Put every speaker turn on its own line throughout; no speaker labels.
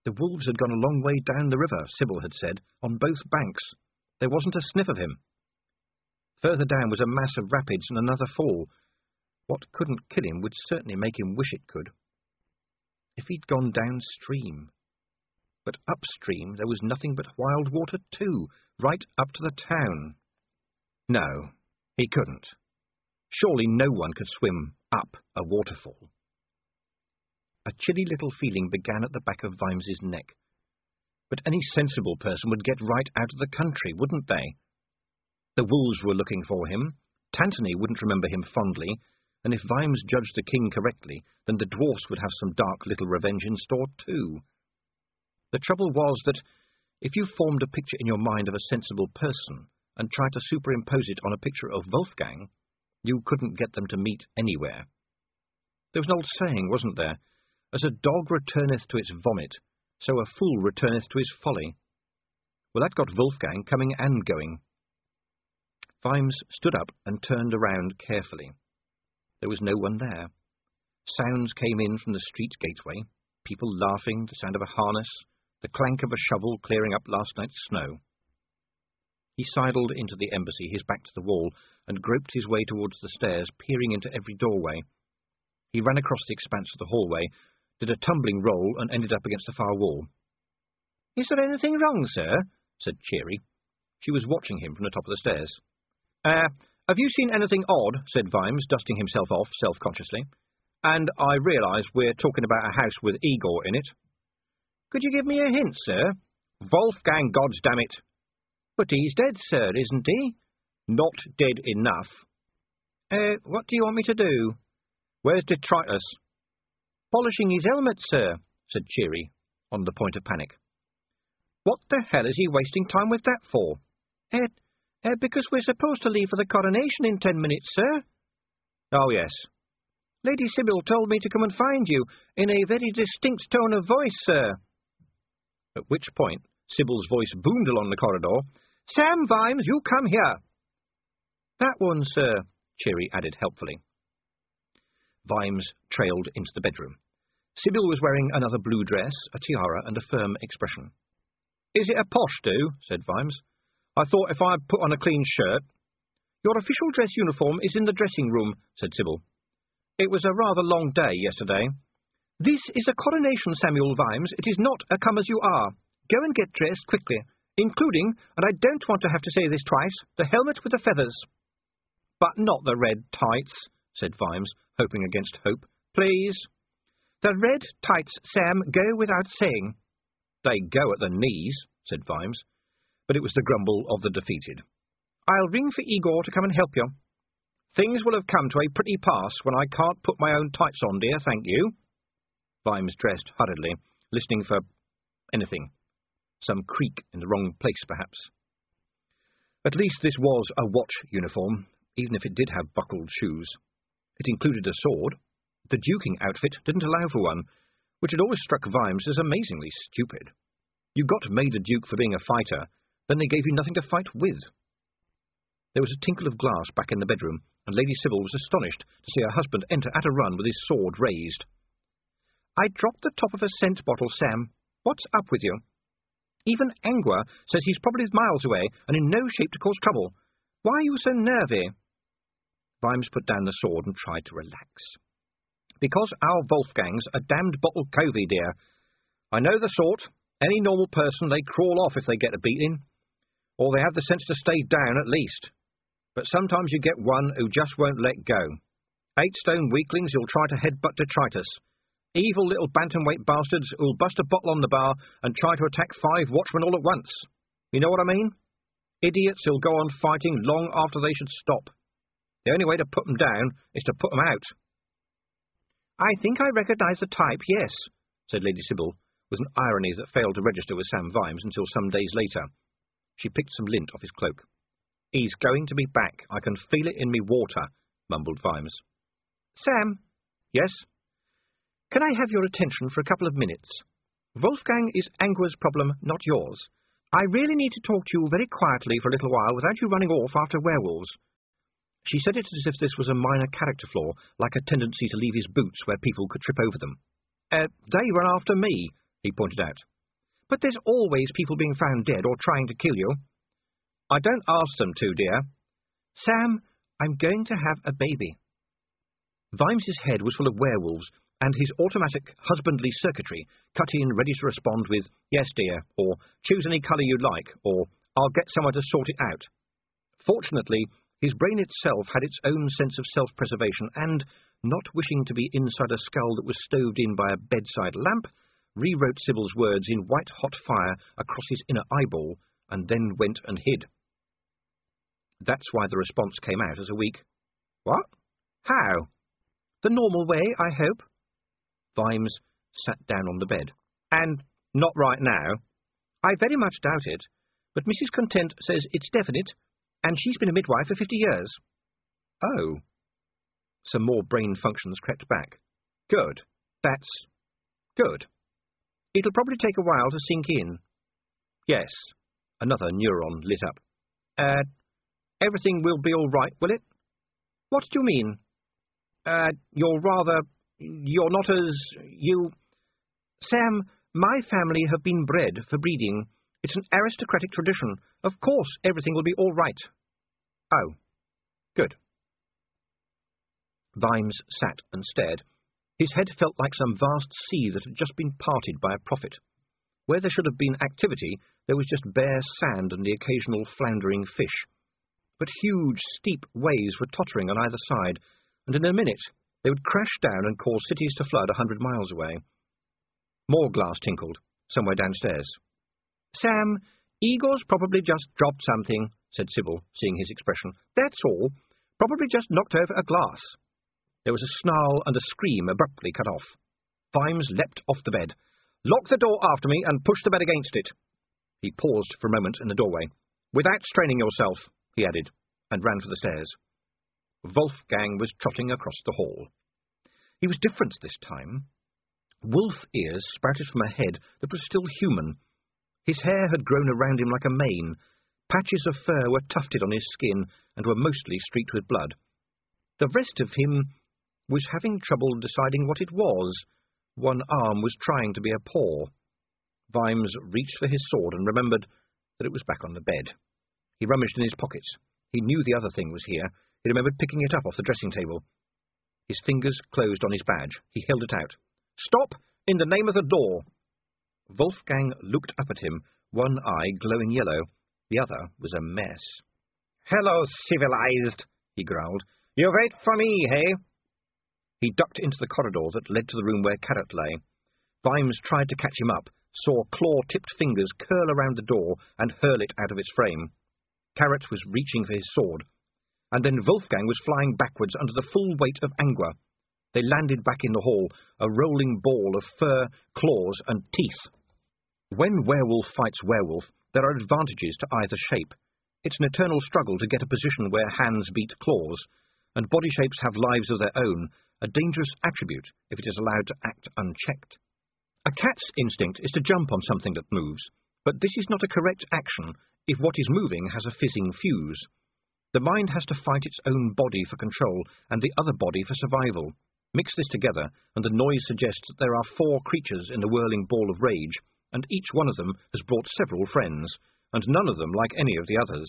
The wolves had gone a long way down the river, Sybil had said, on both banks. There wasn't a sniff of him. Further down was a mass of rapids and another fall. What couldn't kill him would certainly make him wish it could. If he'd gone downstream. But upstream there was nothing but wild water too, right up to the town. No, he couldn't. Surely no one could swim up a waterfall. A chilly little feeling began at the back of Vimes's neck. But any sensible person would get right out of the country, wouldn't they? The wolves were looking for him. Tantony wouldn't remember him fondly, and if Vimes judged the king correctly, then the dwarfs would have some dark little revenge in store too. The trouble was that if you formed a picture in your mind of a sensible person and tried to superimpose it on a picture of Wolfgang, you couldn't get them to meet anywhere. There was an old saying, wasn't there? As a dog returneth to its vomit, so a fool returneth to his folly. Well, that got Wolfgang coming and going. Vimes stood up and turned around carefully. There was no one there. Sounds came in from the street gateway, people laughing, the sound of a harness, the clank of a shovel clearing up last night's snow. He sidled into the embassy, his back to the wall, and groped his way towards the stairs, peering into every doorway. He ran across the expanse of the hallway, did a tumbling roll, and ended up against the far wall. "Is there anything wrong, sir?" said Cheery. She was watching him from the top of the stairs. Have you seen anything odd?" said Vimes, dusting himself off self-consciously. "And I realise we're talking about a house with Igor in it." "Could you give me a hint, sir?" "Wolfgang, goddamn-it!" "But he's dead, sir, isn't he?" "Not dead enough." What do you want me to do?" "Where's Detritus?" "Polishing his helmet, sir," said Cheery, on the point of panic. "What the hell is he wasting time with that for?" Because we're supposed to leave for the coronation in 10 minutes, sir." "Oh, yes." "Lady Sybil told me to come and find you, in a very distinct tone of voice, sir." At which point Sybil's voice boomed along the corridor. "Sam Vimes, you come here." "That one, sir," Cheery added helpfully. Vimes trailed into the bedroom. Sybil was wearing another blue dress, a tiara, and a firm expression. "Is it a posh do?" said Vimes. "I thought if I'd put on a clean shirt—" "Your official dress uniform is in the dressing room," said Sybil. "It was a rather long day yesterday." "This is a coronation, Samuel Vimes. It is not a come-as-you-are. Go and get dressed quickly, including, and I don't want to have to say this twice, the helmet with the feathers." "But not the red tights," said Vimes, hoping against hope. "Please." "The red tights, Sam, go without saying." "They go at the knees," said Vimes. But it was the grumble of the defeated. "I'll ring for Igor to come and help you." "Things will have come to a pretty pass when I can't put my own tights on, dear, thank you." Vimes dressed hurriedly, listening for anything. Some creak in the wrong place, perhaps. At least this was a watch uniform, even if it did have buckled shoes. It included a sword. The duking outfit didn't allow for one, which had always struck Vimes as amazingly stupid. You got made a duke for being a fighter, then they gave you nothing to fight with. There was a tinkle of glass back in the bedroom, and Lady Sybil was astonished to see her husband enter at a run with his sword raised. "I dropped the top of a scent bottle, Sam. What's up with you?" "Even Angua says he's probably miles away and in no shape to cause trouble. Why are you so nervy?" Vimes put down the sword and tried to relax. "Because our Wolfgang's a damned bottle covey, dear. I know the sort. Any normal person, they crawl off if they get a beating. Or they have the sense to stay down at least. But sometimes you get one who just won't let go. 8-stone weaklings who'll try to headbutt detritus. Evil little bantamweight bastards who'll bust a bottle on the bar and try to attack 5 watchmen all at once. You know what I mean? Idiots who'll go on fighting long after they should stop. The only way to put them down is to put them out." "I think I recognise the type, yes," said Lady Sybil, with an irony that failed to register with Sam Vimes until some days later. She picked some lint off his cloak. "He's going to be back. I can feel it in me water," mumbled Vimes. "Sam." "Yes?" "Can I have your attention for a couple of minutes? Wolfgang is Angua's problem, not yours. I really need to talk to you very quietly for a little while without you running off after werewolves." She said it as if this was a minor character flaw, like a tendency to leave his boots where people could trip over them. They run after me," he pointed out. But there's always people being found dead or trying to kill you. I don't ask them to, dear. Sam, I'm going to have a baby. Vimes's head was full of werewolves, and his automatic husbandly circuitry cut in ready to respond with, yes, dear, or choose any colour you like, or I'll get someone to sort it out. Fortunately, his brain itself had its own sense of self-preservation, and, not wishing to be inside a skull that was stoved in by a bedside lamp, rewrote Sybil's words in white-hot fire across his inner eyeball, and then went and hid. That's why the response came out as a weak, "What? How?" "The normal way, I hope." Vimes sat down on the bed. "And not right now?" "I very much doubt it, but Mrs. Content says it's definite, and she's been a midwife for 50 years. "Oh." Some more brain functions crept back. "Good. That's good. It'll probably take a while to sink in." "Yes." Another neuron lit up. Everything will be all right, will it?" "What do you mean?" You're not as... you... Sam, my family have been bred for breeding. It's an aristocratic tradition. Of course everything will be all right." "Oh. Good." Vimes sat and stared. His head felt like some vast sea that had just been parted by a prophet. Where there should have been activity, there was just bare sand and the occasional floundering fish. But huge, steep waves were tottering on either side, and in a minute they would crash down and cause cities to flood 100 miles away. More glass tinkled, somewhere downstairs. "Sam, Igor's probably just dropped something," said Sybil, seeing his expression. "That's all. Probably just knocked over a glass." There was a snarl and a scream abruptly cut off. Vimes leapt off the bed. "Lock the door after me and push the bed against it." He paused for a moment in the doorway. "Without straining yourself," he added, and ran for the stairs. Wolfgang was trotting across the hall. He was different this time. Wolf ears sprouted from a head that was still human. His hair had grown around him like a mane. Patches of fur were tufted on his skin and were mostly streaked with blood. The rest of him was having trouble deciding what it was. One arm was trying to be a paw. Vimes reached for his sword and remembered that it was back on the bed. He rummaged in his pockets. He knew the other thing was here. He remembered picking it up off the dressing table. His fingers closed on his badge. He held it out. "Stop, in the name of the law!" Wolfgang looked up at him, one eye glowing yellow. The other was a mess. "Hello, civilized," he growled. "You wait for me, hey?" He ducked into the corridor that led to the room where Carrot lay. Vimes tried to catch him up, saw claw-tipped fingers curl around the door and hurl it out of its frame. Carrot was reaching for his sword. And then Wolfgang was flying backwards under the full weight of Angua. They landed back in the hall, a rolling ball of fur, claws, and teeth. When werewolf fights werewolf, there are advantages to either shape. It's an eternal struggle to get a position where hands beat claws, and body shapes have lives of their own, a dangerous attribute if it is allowed to act unchecked. A cat's instinct is to jump on something that moves, but this is not a correct action if what is moving has a fizzing fuse. The mind has to fight its own body for control and the other body for survival. Mix this together, and the noise suggests that there are 4 creatures in the whirling ball of rage, and each one of them has brought several friends, and none of them like any of the others.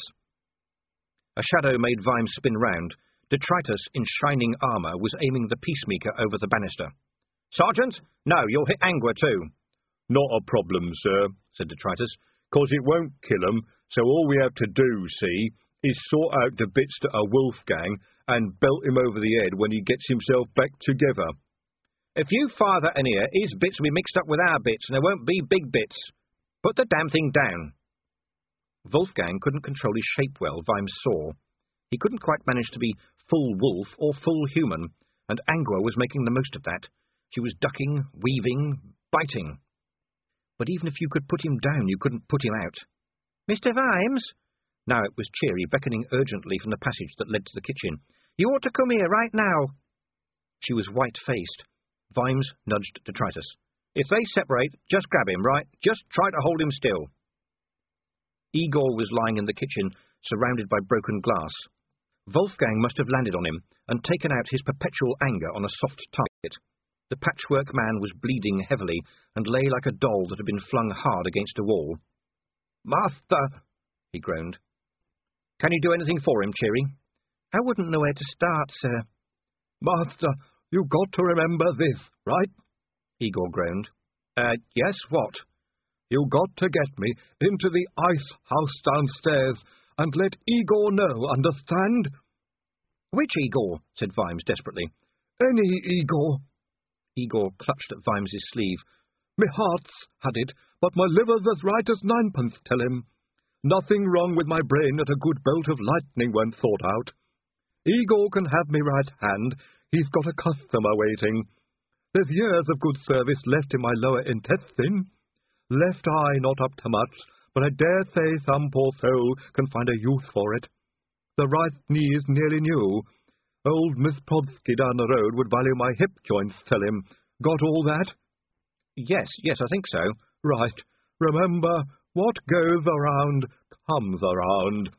A shadow made Vimes spin round. Detritus, in shining armour, was aiming the peacemaker over the banister. "Sergeant, no, you'll hit Angua too." "Not a problem, sir," said Detritus, "'cause it won't kill 'em, so all we have to do, see, is sort out the bits that are Wolfgang and belt him over the head when he gets himself back together." "If you fire that in here, his bits will be mixed up with our bits, and there won't be big bits. Put the damn thing down." Wolfgang couldn't control his shape well, Vimes saw. He couldn't quite manage to be full wolf or full human, and Angua was making the most of that. She was ducking, weaving, biting. But even if you could put him down, you couldn't put him out. "Mr. Vimes?" Now it was Cheery, beckoning urgently from the passage that led to the kitchen. "You ought to come here right now." She was white-faced. Vimes nudged Detritus. "If they separate, just grab him, right? Just try to hold him still." Igor was lying in the kitchen, surrounded by broken glass. Wolfgang must have landed on him and taken out his perpetual anger on a soft target. The patchwork man was bleeding heavily and lay like a doll that had been flung hard against a wall. "Master!" he groaned. "Can you do anything for him, Cheery?" "I wouldn't know where to start, sir."
"Master, you've got to remember this, right?"
Igor groaned. Yes, what?"
"You've got to get me into the ice house downstairs and let Igor know, understand?"
"Which Igor?" said Vimes desperately.
"Any Igor."
Igor clutched at Vimes's sleeve.
"Me heart's had it, but my liver's as right as ninepence, tell him. Nothing wrong with my brain that a good bolt of lightning won't sort out. Igor can have me right hand. He's got a customer waiting. There's years of good service left in my lower intestine. Left eye not up to much, but I dare say some poor soul can find a use for it. The right knee is nearly new. Old Miss Podsky down the road would value my hip joints, tell him. Got all that?"
Yes, I think so."
"Right. Remember, what goes around comes around."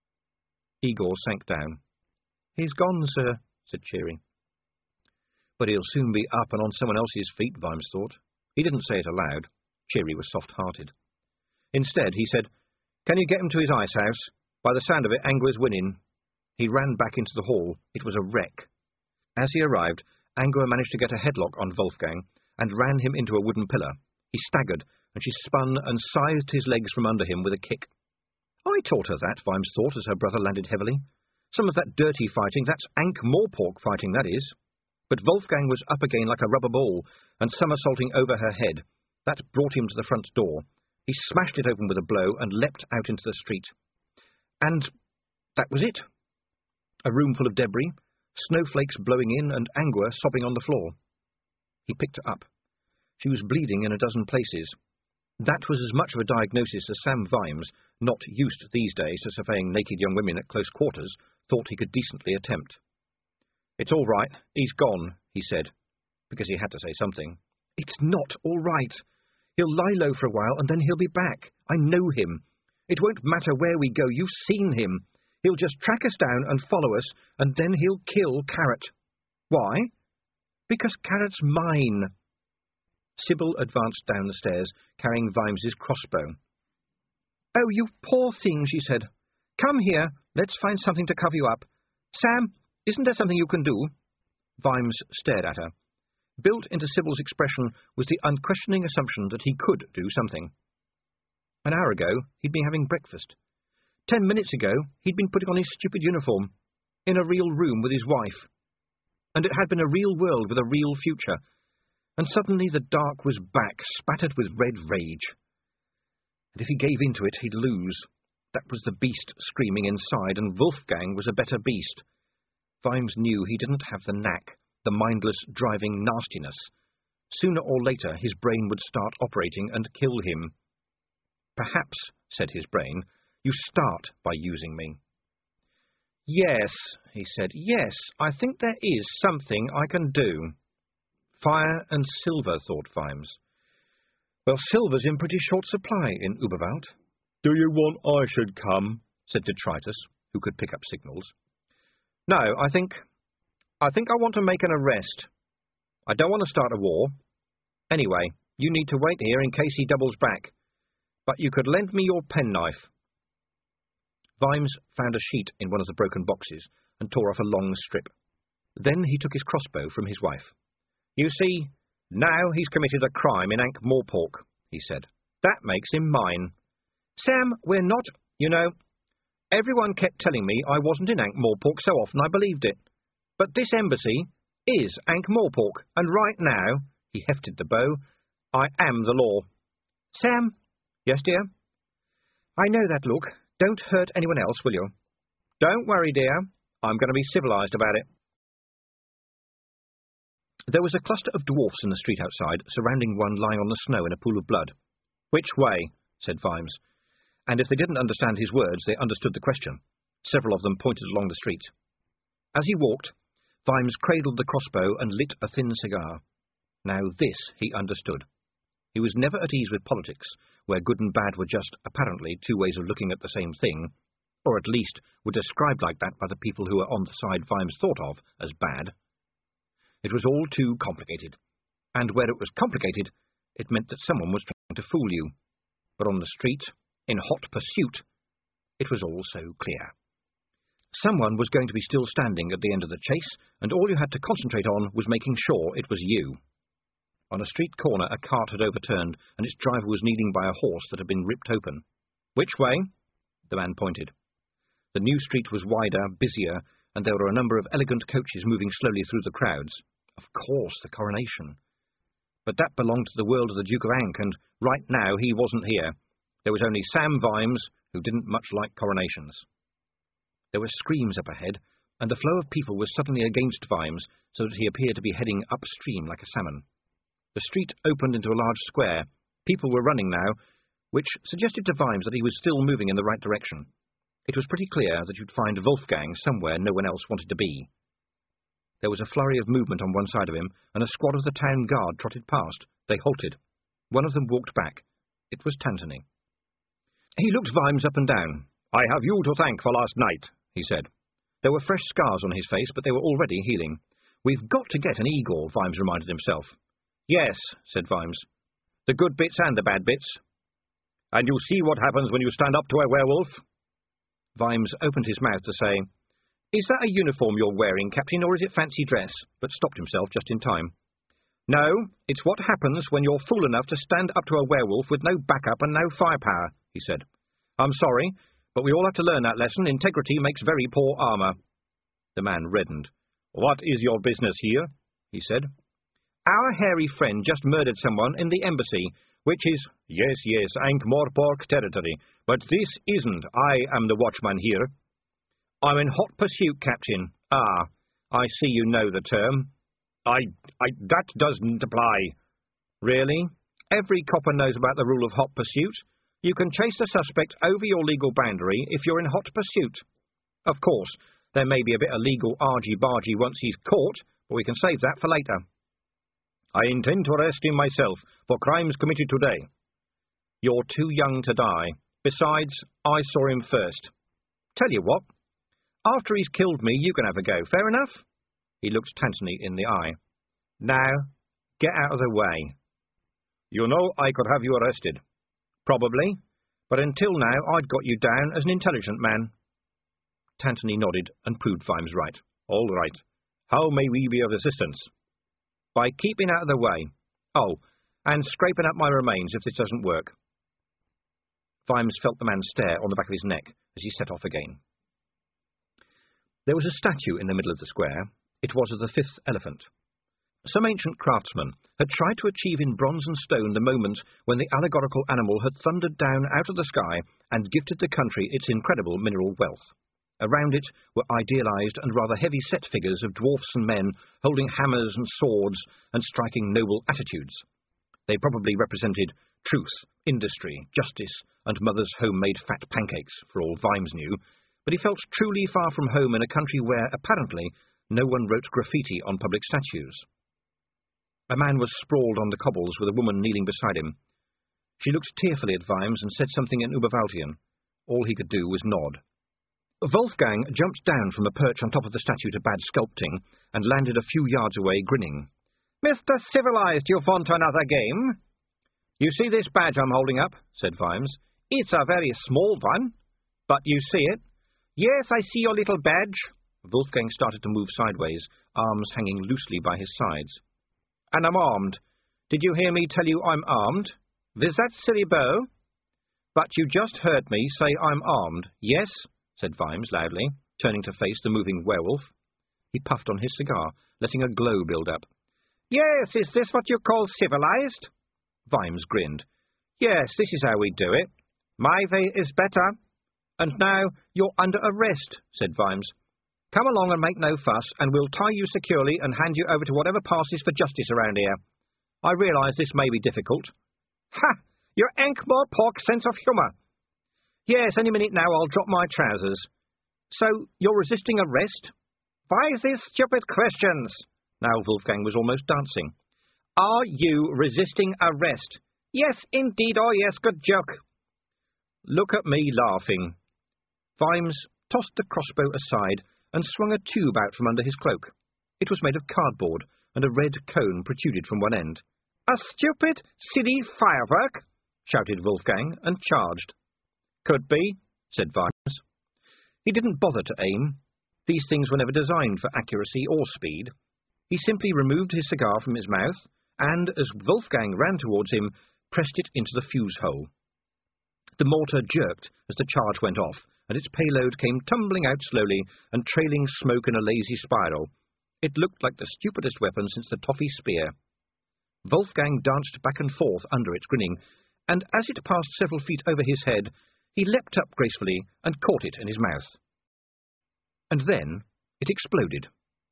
Igor sank down. "He's gone, sir," said Cheery. "But he'll soon be up and on someone else's feet," Vimes thought. He didn't say it aloud. Cheery was soft-hearted. Instead, he said, "Can you get him to his ice house? By the sound of it, Angua's winning." He ran back into the hall. It was a wreck. As he arrived, Angua managed to get a headlock on Wolfgang and ran him into a wooden pillar. He staggered, and she spun and sized his legs from under him with a kick. "I taught her that," Vimes thought as her brother landed heavily. "Some of that dirty fighting, that's Ankh-Morpork fighting, that is." But Wolfgang was up again like a rubber ball, and somersaulting over her head. That brought him to the front door. He smashed it open with a blow and leapt out into the street. And that was it. A room full of debris, snowflakes blowing in, and Angua sobbing on the floor. He picked her up. She was bleeding in a dozen places. That was as much of a diagnosis as Sam Vimes, not used these days to surveying naked young women at close quarters, thought he could decently attempt. "It's all right. He's gone," he said, because he had to say something. "It's not all right. He'll lie low for a while, and then he'll be back. I know him. It won't matter where we go. You've seen him. He'll just track us down and follow us, and then he'll kill Carrot." "Why?" "Because Carrot's mine." Sybil advanced down the stairs, carrying Vimes's crossbow. "Oh, you poor thing," she said. "Come here. Let's find something to cover you up. Sam, isn't there something you can do?" Vimes stared at her. Built into Sybil's expression was the unquestioning assumption that he could do something. An hour ago, he'd been having breakfast. 10 minutes ago, he'd been putting on his stupid uniform, in a real room with his wife. And it had been a real world with a real future. And suddenly the dark was back, spattered with red rage. And if he gave in to it, he'd lose. That was the beast screaming inside, and Wolfgang was a better beast. Vimes knew he didn't have the knack, the mindless, driving nastiness. Sooner or later, his brain would start operating and kill him. "Perhaps," said his brain, "you start by using me." "Yes," he said, "yes, I think there is something I can do." Fire and silver, thought Vimes. Well, silver's in pretty short supply in Uberwald.
"Do you want I should come?"
said Detritus, who could pick up signals. "No, I think I want to make an arrest. I don't want to start a war. Anyway, you need to wait here in case he doubles back. But you could lend me your penknife." Vimes found a sheet in one of the broken boxes and tore off a long strip. Then he took his crossbow from his wife. "You see, now he's committed a crime in Ankh-Morpork," he said. "That makes him mine. Sam, we're not, you know. Everyone kept telling me I wasn't in Ankh-Morpork so often I believed it. But this embassy is Ankh-Morpork, and right now," he hefted the bow, "I am the law." "Sam." "Yes, dear?" "I know that look. Don't hurt anyone else, will you?" "Don't worry, dear. I'm going to be civilized about it." There was a cluster of dwarfs in the street outside, surrounding one lying on the snow in a pool of blood. "Which way?" said Vimes. And if they didn't understand his words, they understood the question. Several of them pointed along the street. As he walked, Vimes cradled the crossbow and lit a thin cigar. Now this he understood. He was never at ease with politics, where good and bad were just, apparently, two ways of looking at the same thing, or at least were described like that by the people who were on the side Vimes thought of as bad. It was all too complicated. and where it was complicated, it meant that someone was trying to fool you. But on the street, in hot pursuit, it was all so clear. Someone was going to be still standing at the end of the chase, and all you had to concentrate on was making sure it was you. On a street corner, a cart had overturned, and its driver was kneeling by a horse that had been ripped open. "Which way?" The man pointed. The new street was wider, busier, and there were a number of elegant coaches moving slowly through the crowds. Of course, the coronation. But that belonged to the world of the Duke of Ankh, and right now he wasn't here. There was only Sam Vimes, who didn't much like coronations. There were screams up ahead, and the flow of people was suddenly against Vimes, so that he appeared to be heading upstream like a salmon. The street opened into a large square. People were running now, which suggested to Vimes that he was still moving in the right direction. It was pretty clear that you'd find Wolfgang somewhere no one else wanted to be. There was a flurry of movement on one side of him, and a squad of the town guard trotted past. They halted. One of them walked back. It was Tantony. He looked Vimes up and down. "I have you to thank for last night," he said. There were fresh scars on his face, but they were already healing. "We've got to get an Igor," Vimes reminded himself. "Yes," said Vimes. "The good bits and the bad bits." "And you see what happens when you stand up to a werewolf?" Vimes opened his mouth to say, "Is that a uniform you're wearing, Captain, or is it fancy dress?" but stopped himself just in time. "No, it's what happens when you're fool enough to stand up to a werewolf with no backup and no firepower," he said. "I'm sorry, but we all have to learn that lesson. Integrity makes very poor armour." The man reddened. "What is your business here?" he said. "Our hairy friend just murdered someone in the embassy, which is—" Yes, Ankh-Morpork territory, but this isn't. I am the watchman here." "I'm in hot pursuit, Captain." "Ah, I see you know the term." That doesn't apply." "Really? Every copper knows about the rule of hot pursuit. You can chase the suspect over your legal boundary if you're in hot pursuit. Of course, there may be a bit of legal argy-bargy once he's caught, but we can save that for later." "I intend to arrest him myself for crimes committed today." "You're too young to die. Besides, I saw him first. Tell you what, after he's killed me, you can have a go. Fair enough?" He looked Tantony in the eye. "Now, get out of the way." "You know I could have you arrested." "Probably, but until now I'd got you down as an intelligent man." Tantony nodded and proved Vimes right. "All right. How may we be of assistance?" "By keeping out of the way. Oh, and scraping up my remains if this doesn't work." Vimes felt the man stare on the back of his neck as he set off again. There was a statue in the middle of the square. It was of the fifth elephant. Some ancient craftsman had tried to achieve in bronze and stone the moment when the allegorical animal had thundered down out of the sky and gifted the country its incredible mineral wealth. Around it were idealized and rather heavy-set figures of dwarfs and men holding hammers and swords and striking noble attitudes. They probably represented truth, industry, justice, and mother's home-made fat pancakes, for all Vimes knew, but he felt truly far from home in a country where, apparently, no one wrote graffiti on public statues. A man was sprawled on the cobbles with a woman kneeling beside him. She looked tearfully at Vimes and said something in Ubervaltian. All he could do was nod. Wolfgang jumped down from a perch on top of the statue to bad sculpting and landed a few yards away, grinning. "Mr. Civilized, you want another game?" "You see this badge I'm holding up?" said Vimes. "It's a very small one, but you see it." "Yes, I see your little badge." Wolfgang started to move sideways, arms hanging loosely by his sides. "And I'm armed. Did you hear me tell you I'm armed? With that silly bow?" "But you just heard me say I'm armed, yes?" said Vimes loudly, turning to face the moving werewolf. He puffed on his cigar, letting a glow build up. "Yes, is this what you call civilized?" Vimes grinned. "Yes, this is how we do it. My way is better." "And now you're under arrest," said Vimes. "Come along and make no fuss, and we'll tie you securely and hand you over to whatever passes for justice around here. I realise this may be difficult." "Ha! Your Ankh-Morpork sense of humour." "Yes, any minute now I'll drop my trousers." "So you're resisting arrest?" "Why these stupid questions?" Now Wolfgang was almost dancing. "Are you resisting arrest?" "Yes, indeed. Oh, yes, good joke." "Look at me laughing." Vimes tossed the crossbow aside and swung a tube out from under his cloak. It was made of cardboard, and a red cone protruded from one end. "A stupid, silly firework!" shouted Wolfgang, and charged. "Could be," said Vimes. He didn't bother to aim. These things were never designed for accuracy or speed. He simply removed his cigar from his mouth, and, as Wolfgang ran towards him, pressed it into the fuse hole. The mortar jerked as the charge went off, and its payload came tumbling out slowly and trailing smoke in a lazy spiral. It looked like the stupidest weapon since the toffee spear. Wolfgang danced back and forth under it, grinning, and as it passed several feet over his head, he leapt up gracefully and caught it in his mouth. And then it exploded.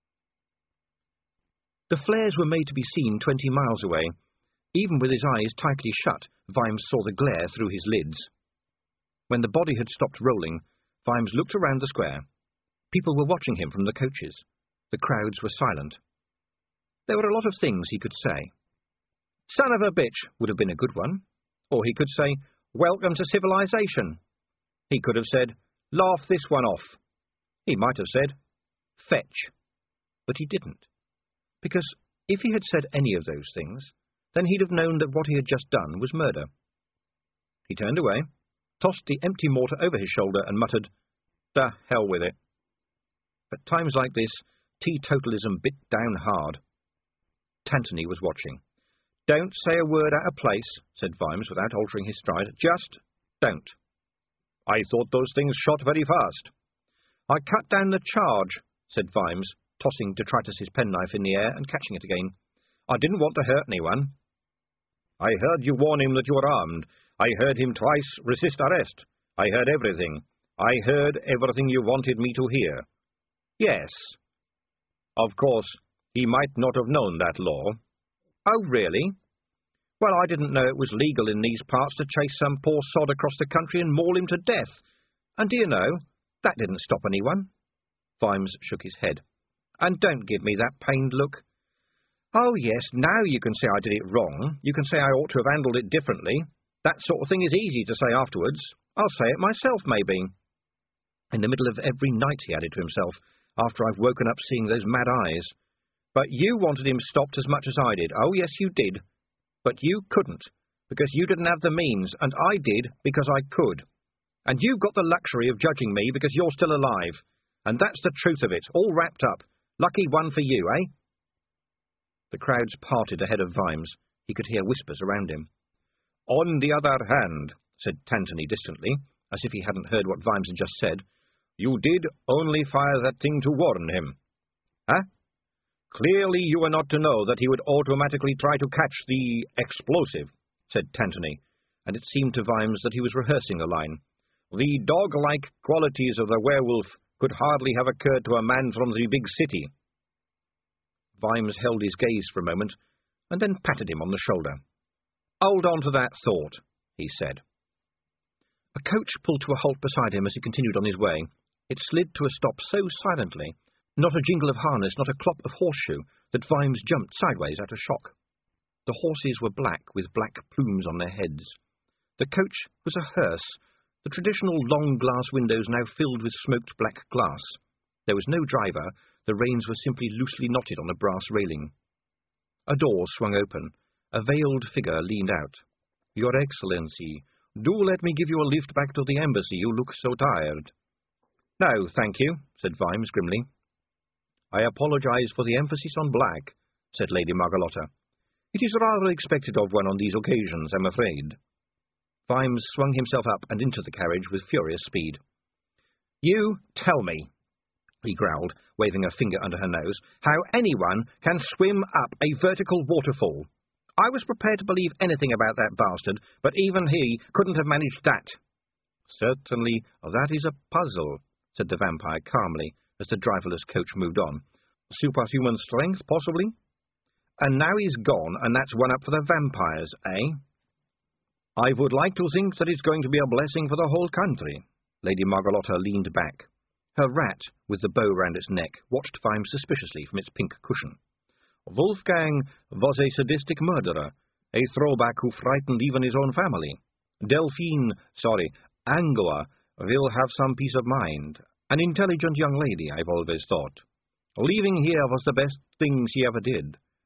The flares were made to be seen 20 miles away. Even with his eyes tightly shut, Vimes saw the glare through his lids. When the body had stopped rolling, Vimes looked around the square. People were watching him from the coaches. The crowds were silent. There were a lot of things he could say. "Son of a bitch" would have been a good one. Or he could say, "Welcome to civilization." He could have said, "Laugh this one off." He might have said, "Fetch." But he didn't. Because if he had said any of those things, then he'd have known that what he had just done was murder. He turned away, tossed the empty mortar over his shoulder, and muttered, "The hell with it." At times like this, teetotalism bit down hard. Tantony was watching. "Don't say a word out of place," said Vimes without altering his stride. "Just don't." "I thought those things shot very fast." "I cut down the charge," said Vimes, tossing Detritus's penknife in the air and catching it again. "I didn't want to hurt anyone." "I heard you warn him that you were armed. I heard him twice resist arrest. I heard everything. I heard everything you wanted me to hear." "Yes." "Of course, he might not have known that law." "Oh, really?" "Well, I didn't know it was legal in these parts to chase some poor sod across the country and maul him to death. And do you know, that didn't stop anyone." Vimes shook his head. "And don't give me that pained look." "Oh, yes, now you can say I did it wrong. You can say I ought to have handled it differently. That sort of thing is easy to say afterwards. I'll say it myself, maybe. In the middle of every night," he added to himself, "after I've woken up seeing those mad eyes. But you wanted him stopped as much as I did. Oh, yes, you did. But you couldn't, because you didn't have the means, and I did because I could. And you've got the luxury of judging me because you're still alive. And that's the truth of it, all wrapped up. Lucky one for you, eh?" The crowds parted ahead of Vimes. He could hear whispers around him. "On the other hand," said Tantony distantly, as if he hadn't heard what Vimes had just said, "you did only fire that thing to warn him." "Huh?" "Clearly you were not to know that he would automatically try to catch the explosive," said Tantony, and it seemed to Vimes that he was rehearsing the line. "The dog-like qualities of the werewolf could hardly have occurred to a man from the big city." Vimes held his gaze for a moment, and then patted him on the shoulder. "Hold on to that thought," he said. A coach pulled to a halt beside him as he continued on his way. It slid to a stop so silently, not a jingle of harness, not a clop of horseshoe, that Vimes jumped sideways out of shock. The horses were black, with black plumes on their heads. The coach was a hearse, the traditional long glass windows now filled with smoked black glass. There was no driver, the reins were simply loosely knotted on a brass railing. A door swung open. A veiled figure leaned out. "Your Excellency, do let me give you a lift back to the embassy, you look so tired." "No, thank you," said Vimes grimly. "I apologize for the emphasis on black," said Lady Margalotta. "It is rather expected of one on these occasions, I'm afraid." Vimes swung himself up and into the carriage with furious speed. "You tell me," he growled, waving a finger under her nose, "how anyone can swim up a vertical waterfall. I was prepared to believe anything about that bastard, but even he couldn't have managed that." "Certainly, that is a puzzle," said the vampire calmly, as the driverless coach moved on. "Superhuman strength, possibly? And now he's gone, and that's one up for the vampires, eh?" "I would like to think that it's going to be a blessing for the whole country." Lady Margalotta leaned back. Her rat, with the bow round its neck, watched Vimes suspiciously from its pink cushion. "Wolfgang was a sadistic murderer, a throwback who frightened even his own family. Angela will have some peace of mind. An intelligent young lady, I've always thought. Leaving here was the best thing she ever did.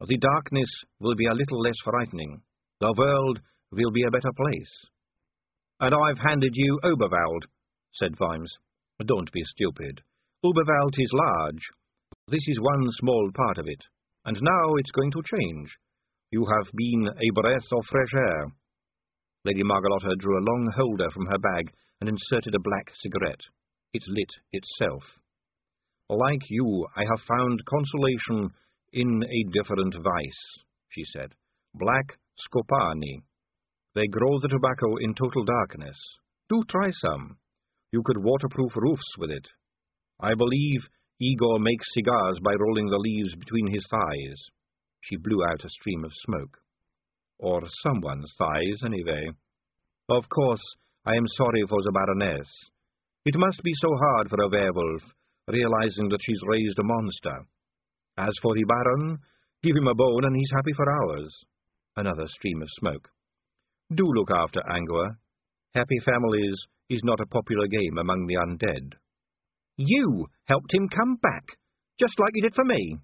The darkness will be a little less frightening. The world will be a better place. And I've handed you Oberwald, said Vimes. Don't be stupid. Oberwald is large. This is one small part of it, and now it's going to change. You have been a breath of fresh air. Lady Margalotta drew a long holder from her bag and inserted a black cigarette. It lit itself. Like you, I have found consolation in a different vice, she said. Black Scopani. They grow the tobacco in total darkness. Do try some. You could waterproof roofs with it. I believe Igor makes cigars by rolling the leaves between his thighs. She blew out a stream of smoke. Or someone's thighs, anyway. Of course, I am sorry for the Baroness. It must be so hard for a werewolf, realizing that she's raised a monster. As for the Baron, give him a bone and he's happy for hours. Another stream of smoke. Do look after Angua. Happy families is not a popular game among the undead. You helped him come back, just like you did for me.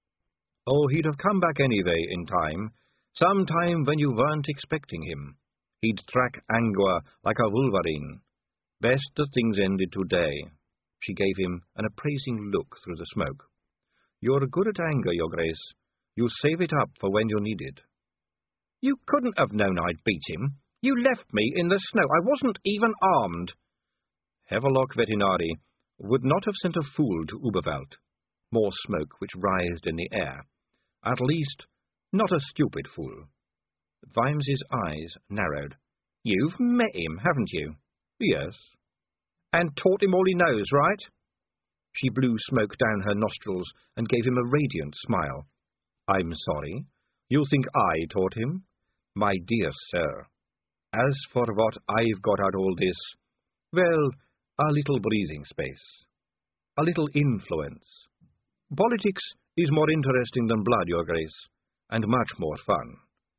Oh, he'd have come back anyway in time, some time when you weren't expecting him. He'd track Angua like a wolverine. Best that things ended today. She gave him an appraising look through the smoke. You're good at anger, Your Grace. You save it up for when you need it. You couldn't have known I'd beat him. You left me in the snow. I wasn't even armed. Havelock Vetinari would not have sent a fool to Oberwald. More smoke which writhed in the air. At least, not a stupid fool. Vimes's eyes narrowed. You've met him, haven't you? Yes. And taught him all he knows, right? She blew smoke down her nostrils and gave him a radiant smile. I'm sorry. You think I taught him? My dear sir, as for what I've got out all this, well, a little breathing space. A little influence. Politics is more interesting than blood, Your Grace, and much more fun.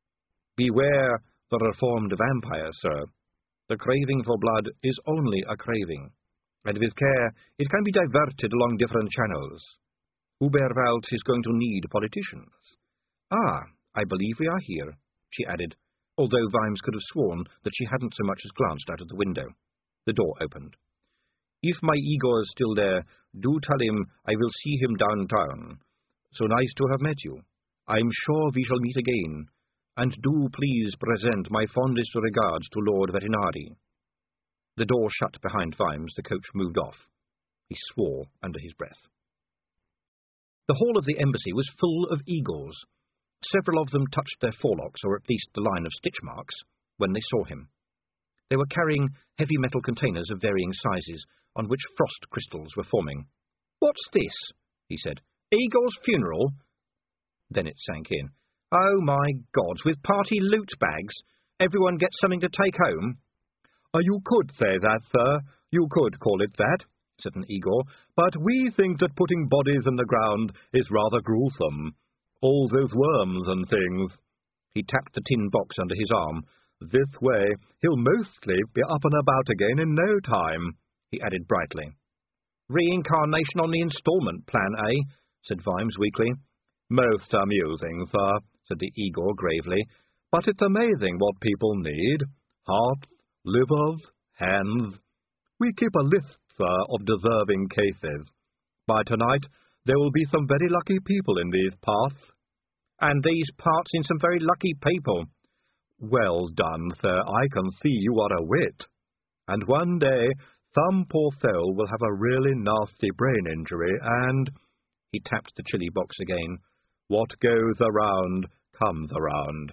Beware the reformed vampire, sir. The craving for blood is only a craving, and with care it can be diverted along different channels. Oberwald is going to need politicians. Ah, I believe we are here, she added, although Vimes could have sworn that she hadn't so much as glanced out of the window. The door opened. If my Igor is still there, do tell him I will see him downtown. So nice to have met you. I'm sure we shall meet again, and do please present my fondest regards to Lord Vetinari. The door shut behind Vimes, the coach moved off. He swore under his breath. The hall of the embassy was full of Igors. Several of them touched their forelocks, or at least the line of stitch marks, when they saw him. They were carrying heavy metal containers of varying sizes, on which frost crystals were forming. What's this? He said. Igor's funeral? Then it sank in. Oh, my gods, with party loot bags? Everyone gets something to take home?
You could say that, sir. You could call it that, said an Igor, but we think that putting bodies in the ground is rather gruesome. All those worms and things.
He tapped the tin box under his arm.
This way, he'll mostly be up and about again in no time, he added brightly.
Reincarnation on the instalment plan, eh? Said Vimes weakly.
Most amusing, sir, said the Igor gravely, but it's amazing what people need. Hearts, livers, hands. We keep a list, sir, of deserving cases. By tonight, there will be some very lucky people in these parts.
And these parts in some very lucky people.
Well done, sir, I can see you are a wit. And one day, some poor soul will have a really nasty brain injury, and... He tapped the chili box again. What goes around comes around.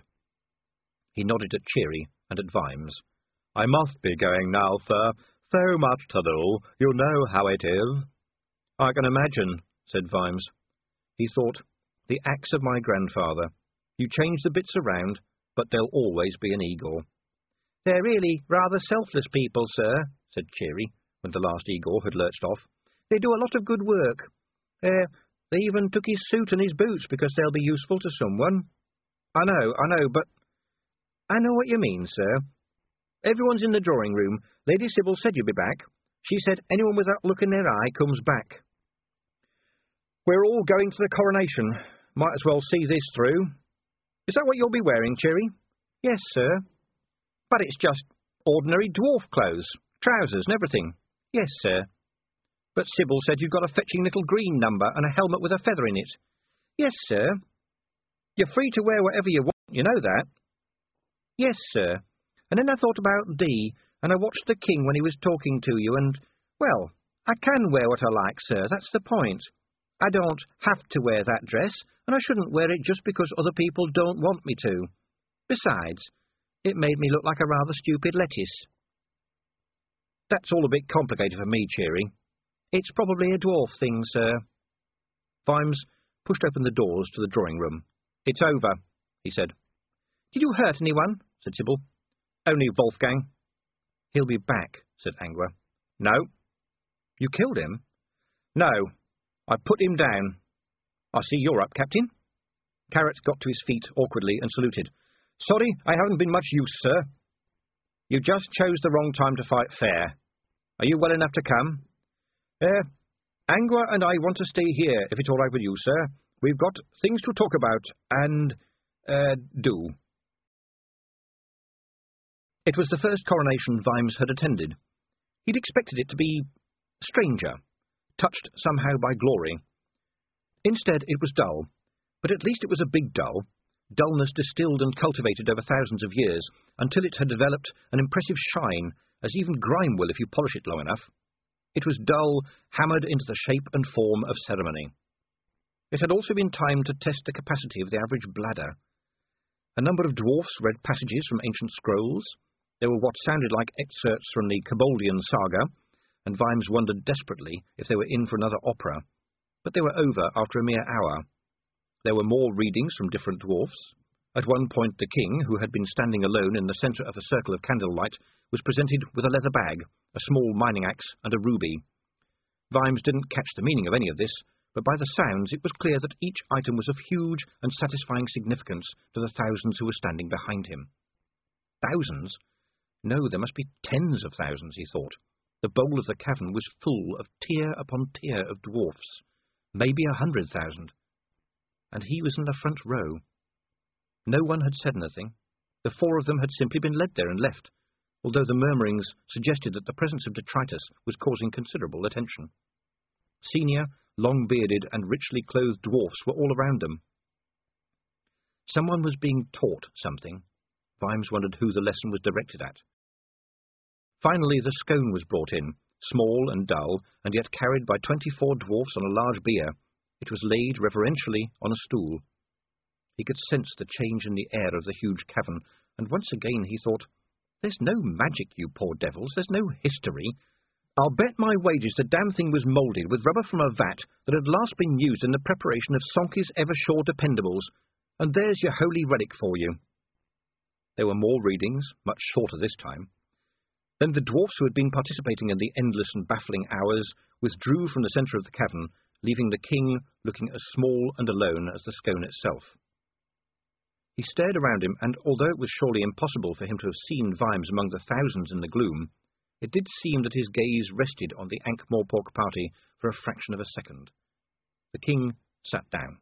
He nodded at Cheery and at Vimes. I must be going now, sir. So much to do. You know how it is.
I can imagine, said Vimes. He thought, the axe of my grandfather. You change the bits around, but there'll always be an Igor. They're really rather selfless people, sir, said Cheery, when the last Igor had lurched off. They do a lot of good work. They even took his suit and his boots because they'll be useful to someone. I know, but... I know what you mean, sir. Everyone's in the drawing room. Lady Sybil said you'd be back. She said anyone with that look in their eye comes back. We're all going to the coronation. Might as well see this through. Is that what you'll be wearing, Cheery? Yes, sir. But it's just ordinary dwarf clothes, trousers and everything. Yes, sir. But Sybil said you'd got a fetching little green number and a helmet with a feather in it. Yes, sir. You're free to wear whatever you want, you know that. Yes, sir. And then I thought about Dee, and I watched the king when he was talking to you, and, well, I can wear what I like, sir, that's the point. I don't have to wear that dress, and I shouldn't wear it just because other people don't want me to. Besides, it made me look like a rather stupid lettuce. That's all a bit complicated for me, Cheery. It's probably a dwarf thing, sir. Vimes pushed open the doors to the drawing-room. It's over, he said. Did you hurt anyone? Said Sybil. Only Wolfgang. He'll be back, said Angua. No. You killed him? No. I put him down. I see you're up, Captain. Carrot got to his feet awkwardly and saluted. Sorry, I haven't been much use, sir. You just chose the wrong time to fight fair. Are you well enough to come? Angua and I want to stay here, if it's all right with you, sir. We've got things to talk about and, do. It was the first coronation Vimes had attended. He'd expected it to be stranger, touched somehow by glory. Instead, it was dull, but at least it was a big dull, dullness distilled and cultivated over thousands of years, until it had developed an impressive shine, as even grime will if you polish it low enough. It was dull, hammered into the shape and form of ceremony. It had also been time to test the capacity of the average bladder. A number of dwarfs read passages from ancient scrolls. There were what sounded like excerpts from the Koboldian saga, and Vimes wondered desperately if they were in for another opera. But they were over after a mere hour. There were more readings from different dwarfs. At one point the king, who had been standing alone in the centre of a circle of candlelight, was presented with a leather bag, a small mining axe, and a ruby. Vimes didn't catch the meaning of any of this, but by the sounds it was clear that each item was of huge and satisfying significance to the thousands who were standing behind him. Thousands? No, there must be tens of thousands, he thought. The bowl of the cavern was full of tier upon tier of dwarfs, maybe 100,000. And he was in the front row. No one had said anything. The four of them had simply been led there and left, although the murmurings suggested that the presence of detritus was causing considerable attention. Senior, long-bearded and richly clothed dwarfs were all around them. Someone was being taught something. Vimes wondered who the lesson was directed at. Finally the scone was brought in, small and dull, and yet carried by 24 dwarfs on a large bier. It was laid reverentially on a stool. He could sense the change in the air of the huge cavern, and once again he thought, "There's no magic, you poor devils, there's no history. I'll bet my wages the damn thing was moulded with rubber from a vat that had last been used in the preparation of Sonky's Evershore Dependables, and there's your holy relic for you." There were more readings, much shorter this time. Then the dwarfs who had been participating in the endless and baffling hours withdrew from the centre of the cavern, leaving the king looking as small and alone as the scone itself. He stared around him, and although it was surely impossible for him to have seen Vimes among the thousands in the gloom, it did seem that his gaze rested on the Ankh-Morpork party for a fraction of a second. The king sat down.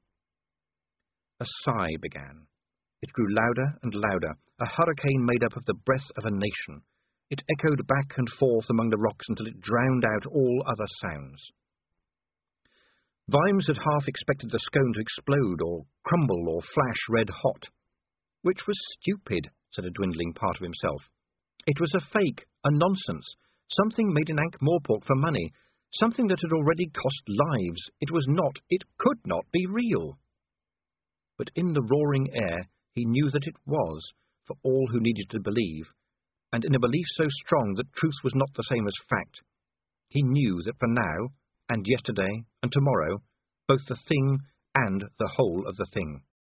A sigh began. It grew louder and louder, a hurricane made up of the breath of a nation. It echoed back and forth among the rocks until it drowned out all other sounds. Vimes had half expected the scone to explode or crumble or flash red-hot. Which was stupid, said a dwindling part of himself. It was a fake, a nonsense, something made in Ankh-Morpork for money, something that had already cost lives. It was not, it could not be real. But in the roaring air he knew that it was, for all who needed to believe, and in a belief so strong that truth was not the same as fact. He knew that for now, and yesterday, and tomorrow, both the thing and the whole of the thing.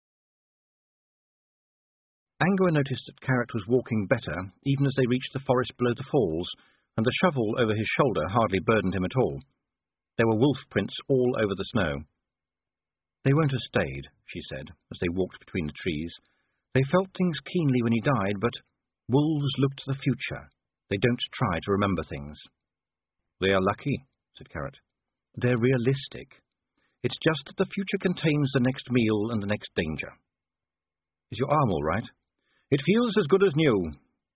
Angua noticed that Carrot was walking better, even as they reached the forest below the falls, and the shovel over his shoulder hardly burdened him at all. There were wolf prints all over the snow. "They won't have stayed," she said, as they walked between the trees. "They felt things keenly when he died, but wolves look to the future. They don't try to remember things." "They are lucky," said Carrot. "They're realistic. It's just that the future contains the next meal and the next danger. Is your arm all right? It feels as good as new.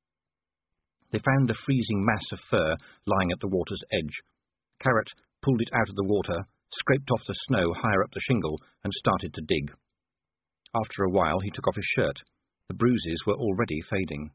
They found the freezing mass of fur lying at the water's edge. Carrot pulled it out of the water, scraped off the snow higher up the shingle, and started to dig. After a while he took off his shirt. The bruises were already fading.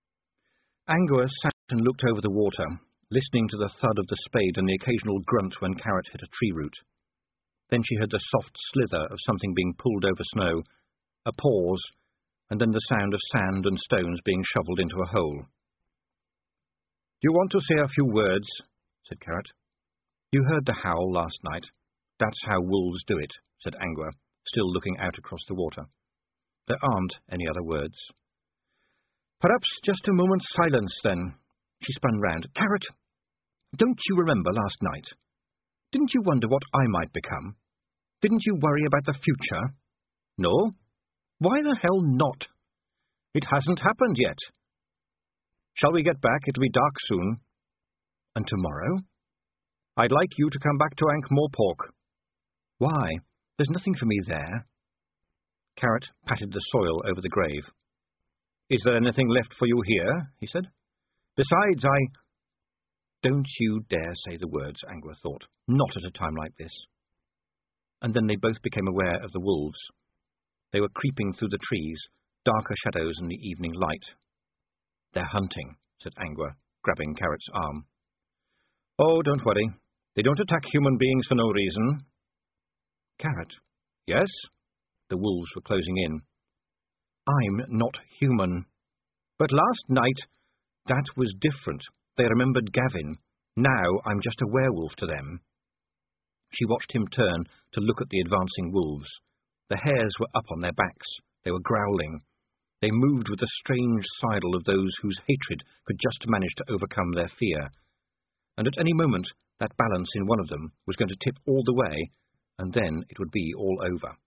Angua sat and looked over the water, listening to the thud of the spade and the occasional grunt when Carrot hit a tree root. Then she heard the soft slither of something being pulled over snow, a pause, and then the sound of sand and stones being shovelled into a hole. "Do you want to say a few words?" said Carrot. "You heard the howl last night. That's how wolves do it," said Angua, still looking out across the water. "There aren't any other words." "Perhaps just a moment's silence, then." She spun round. "Carrot, don't you remember last night? Didn't you wonder what I might become? Didn't you worry about the future? No? Why the hell not? It hasn't happened yet. Shall we get back? It'll be dark soon." "And tomorrow?" "I'd like you to come back to Ankh-Morpork." "Why? There's nothing for me there." Carrot patted the soil over the grave. "Is there anything left for you here?" he said. "Besides, Don't you dare say the words," Angua thought. "Not at a time like this." And then they both became aware of the wolves. They were creeping through the trees, darker shadows in the evening light. "They're hunting," said Angua, grabbing Carrot's arm. "Oh, don't worry. They don't attack human beings for no reason." "Carrot." "Yes?" The wolves were closing in. "I'm not human." "But last night, that was different. They remembered Gavin. Now I'm just a werewolf to them." She watched him turn to look at the advancing wolves. The hairs were up on their backs. They were growling. They moved with the strange sidle of those whose hatred could just manage to overcome their fear. And at any moment, that balance in one of them was going to tip all the way, and then it would be all over.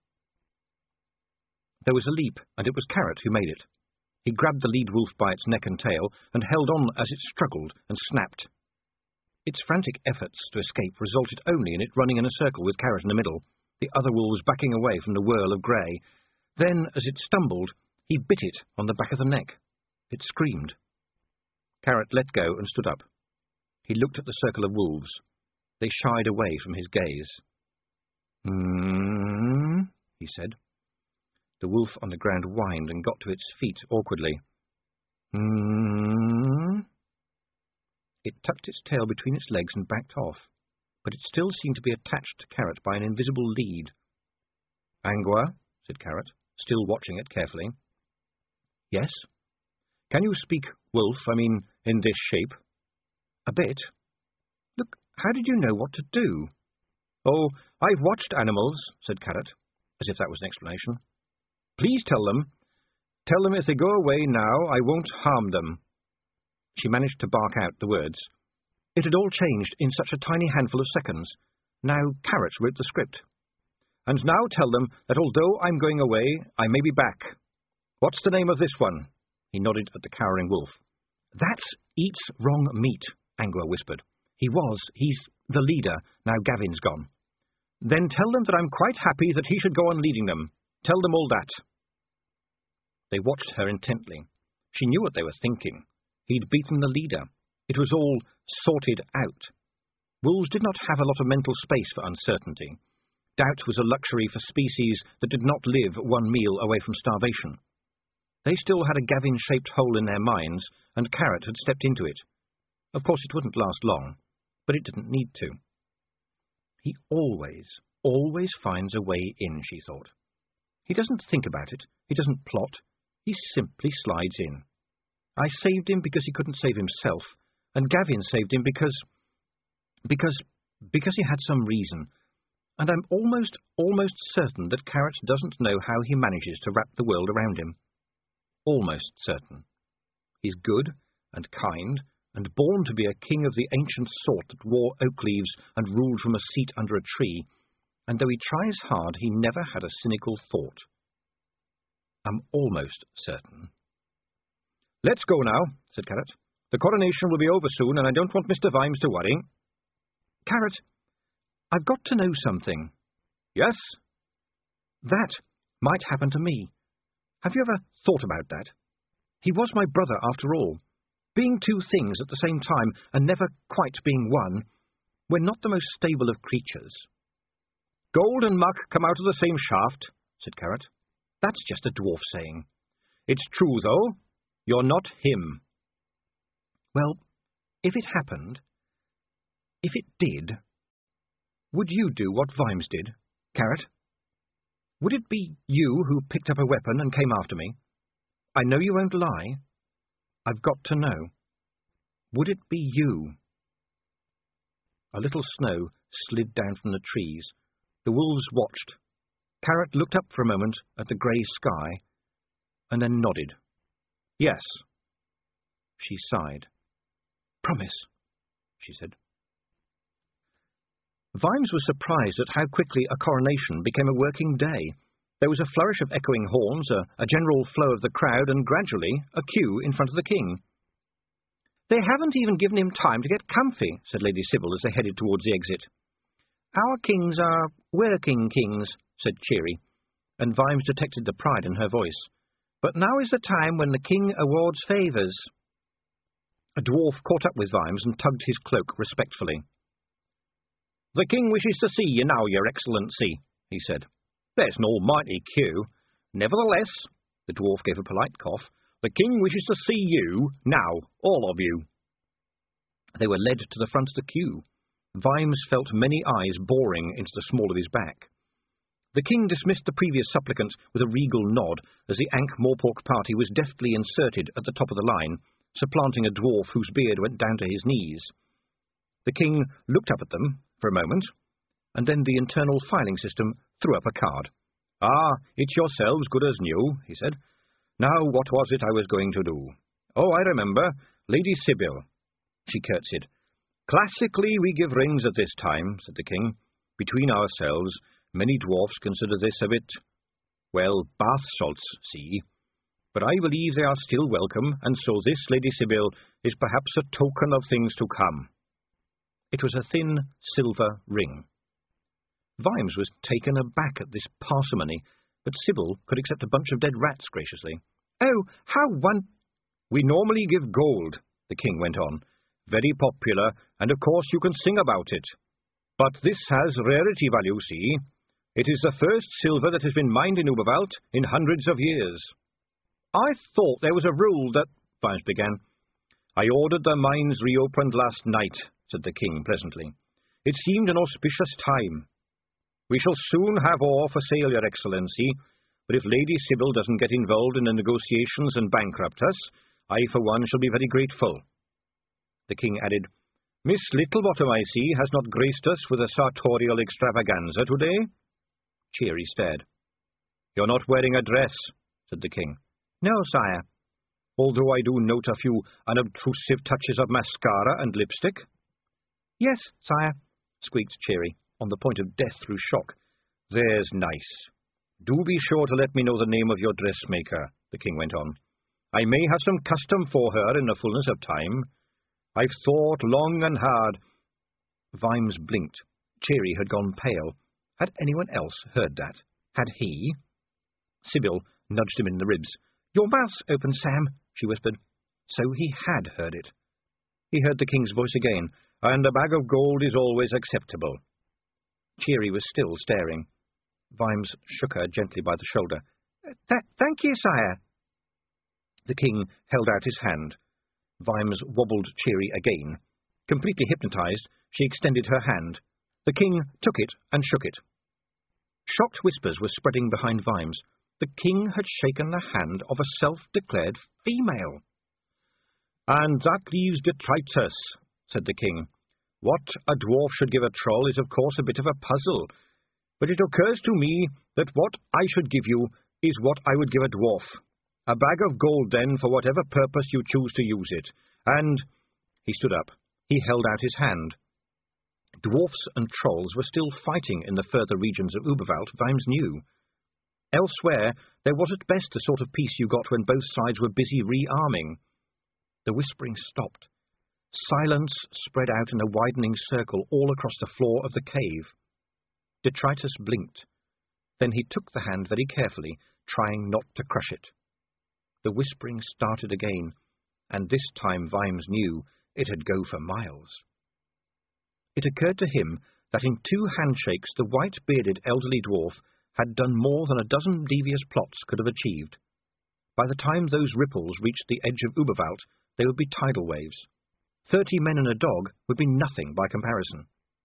There was a leap, and it was Carrot who made it. He grabbed the lead wolf by its neck and tail and held on as it struggled and snapped. Its frantic efforts to escape resulted only in it running in a circle with Carrot in the middle, the other wolves backing away from the whirl of grey. Then, as it stumbled, he bit it on the back of the neck. It screamed. Carrot let go and stood up. He looked at the circle of wolves. They shied away from his gaze. He said. The wolf on the ground whined and got to its feet awkwardly. It tucked its tail between its legs and backed off, but it still seemed to be attached to Carrot by an invisible lead. "Angua," said Carrot, still watching it carefully. "Yes?" "Can you speak wolf, in this shape?" "A bit." "Look, how did you know what to do?" "Oh, I've watched animals," said Carrot, as if that was an explanation. "Please tell them. Tell them if they go away now, I won't harm them." She managed to bark out the words. It had all changed in such a tiny handful of seconds. Now Carrot wrote the script. "And now tell them that although I'm going away, I may be back. What's the name of this one?" He nodded at the cowering wolf. "That's Eats Wrong Meat," Angua whispered. He's the leader, now Gavin's gone." "Then tell them that I'm quite happy that he should go on leading them. Tell them all that." They watched her intently. She knew what they were thinking. He'd beaten the leader. It was all sorted out. Wolves did not have a lot of mental space for uncertainty. Doubt was a luxury for species that did not live one meal away from starvation. They still had a Gavin-shaped hole in their minds, and Carrot had stepped into it. Of course, it wouldn't last long, but it didn't need to. He always finds a way in, she thought. He doesn't think about it. He doesn't plot. He simply slides in. I saved him because he couldn't save himself, and Gavin saved him because he had some reason, and I'm almost certain that Carrot doesn't know how he manages to wrap the world around him. Almost certain. He's good and kind and born to be a king of the ancient sort that wore oak leaves and ruled from a seat under a tree, and though he tries hard, he never had a cynical thought. I'm almost certain. "Let's go now," said Carrot. "The coronation will be over soon, and I don't want Mr. Vimes to worry." "Carrot, I've got to know something."
Yes?
That might happen to me. Have you ever thought about that? He was my brother after all. Being two things at the same time and never quite being one, we're not the most stable of creatures.
Gold and muck come out of the same shaft, said Carrot.
That's just a dwarf saying.
It's true, though. You're not him.
Well, if it happened, if it did, would you do what Vimes did, Carrot? Would it be you who picked up a weapon and came after me? I know you won't lie. I've got to know. Would it be you? A little snow slid down from the trees. The wolves watched. Carrot looked up for a moment at the grey sky, and then nodded. Yes. She sighed. Promise, she said. Vimes was surprised at how quickly a coronation became a working day. There was a flourish of echoing horns, a general flow of the crowd, and gradually a queue in front of the king. They haven't even given him time to get comfy, said Lady Sybil as they headed towards the exit. Our kings are working kings, said Cheery, and Vimes detected the pride in her voice. But now is the time when the king awards favours. A dwarf caught up with Vimes and tugged his cloak respectfully. The king wishes to see you now, your excellency, he said. There's an almighty queue. Nevertheless, the dwarf gave a polite cough, the king wishes to see you now, all of you. They were led to the front of the queue. Vimes felt many eyes boring into the small of his back. The king dismissed the previous supplicant with a regal nod as the Ankh-Morpork party was deftly inserted at the top of the line, supplanting a dwarf whose beard went down to his knees. The king looked up at them for a moment, and then the internal filing system threw up a card. Ah, it's yourselves good as new, he said. Now what was it I was going to do? Oh, I remember, Lady Sybil. She curtsied. Classically we give rings at this time, said the king. Between ourselves, many dwarfs consider this a bit, well, bath salts, see. But I believe they are still welcome, and so this, Lady Sybil, is perhaps a token of things to come. It was a thin, silver ring. Vimes was taken aback at this parsimony, but Sybil could accept a bunch of dead rats graciously. Oh, how We normally give gold, the king went on. Very popular, and of course you can sing about it. But this has rarity value, see? It is the first silver that has been mined in Uberwald in hundreds of years. I thought there was a rule that... Vimes began. I ordered the mines reopened last night, said the king pleasantly. It seemed an auspicious time. We shall soon have ore for sale, your excellency, but if Lady Sybil doesn't get involved in the negotiations and bankrupt us, I, for one, shall be very grateful. The king added, Miss Littlebottom, I see, has not graced us with a sartorial extravaganza today. Cheery stared. You're not wearing a dress, said the king. No, sire. Although I do note a few unobtrusive touches of mascara and lipstick. Yes, sire, squeaked Cheery, on the point of death through shock. There's nice. Do be sure to let me know the name of your dressmaker, the king went on. I may have some custom for her in the fullness of time. I've thought long and hard. Vimes blinked. Cheery had gone pale. Had anyone else heard that? Had he? Sybil nudged him in the ribs. Your mouth's open, Sam, she whispered. So he had heard it. He heard the king's voice again. And a bag of gold is always acceptable. Cheery was still staring. Vimes shook her gently by the shoulder. Thank you, sire. The king held out his hand. Vimes wobbled Cheery again. Completely hypnotized, she extended her hand. The king took it and shook it. Shocked whispers were spreading behind Vimes. The king had shaken the hand of a self-declared female. And that leaves detritus, said the king. What a dwarf should give a troll is of course a bit of a puzzle, but it occurs to me that what I should give you is what I would give a dwarf. A bag of gold, then, for whatever purpose you choose to use it. And... He stood up. He held out his hand. Dwarfs and trolls were still fighting in the further regions of Uberwald, Vimes knew. Elsewhere, there was at best the sort of peace you got when both sides were busy rearming. The whispering stopped. Silence spread out in a widening circle all across the floor of the cave. Detritus blinked. Then he took the hand very carefully, trying not to crush it. The whispering started again, and this time Vimes knew it had go for miles. It occurred to him that in 2 handshakes the white-bearded elderly dwarf had done more than a dozen devious plots could have achieved. By the time those ripples reached the edge of Uberwald, they would be tidal waves. 30 men and a dog would be nothing by comparison.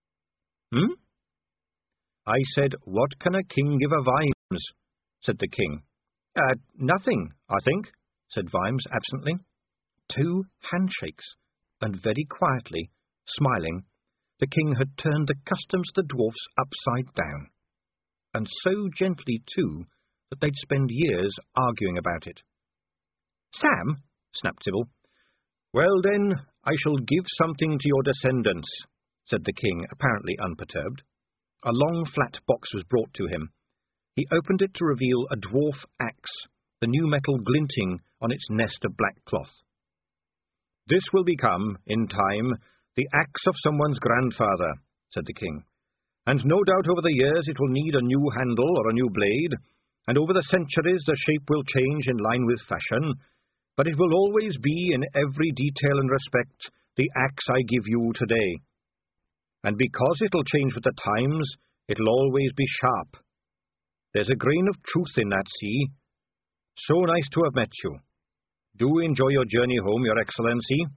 I said, what can a king give a Vimes? Said the king. Nothing, I think, said Vimes absently. 2 handshakes, and very quietly, smiling, the king had turned the customs of the dwarfs upside down, and so gently, too, that they'd spend years arguing about it. Sam, snapped Sybil. Well, then, I shall give something to your descendants, said the king, apparently unperturbed. A long, flat box was brought to him. He opened it to reveal a dwarf axe, the new metal glinting on its nest of black cloth. This will become, in time, the axe of someone's grandfather, said the king, and no doubt over the years it will need a new handle or a new blade, and over the centuries the shape will change in line with fashion, but it will always be, in every detail and respect, the axe I give you today. And because it'll change with the times, it'll always be sharp. There's a grain of truth in that, see? So nice to have met you. Do enjoy your journey home, Your Excellency.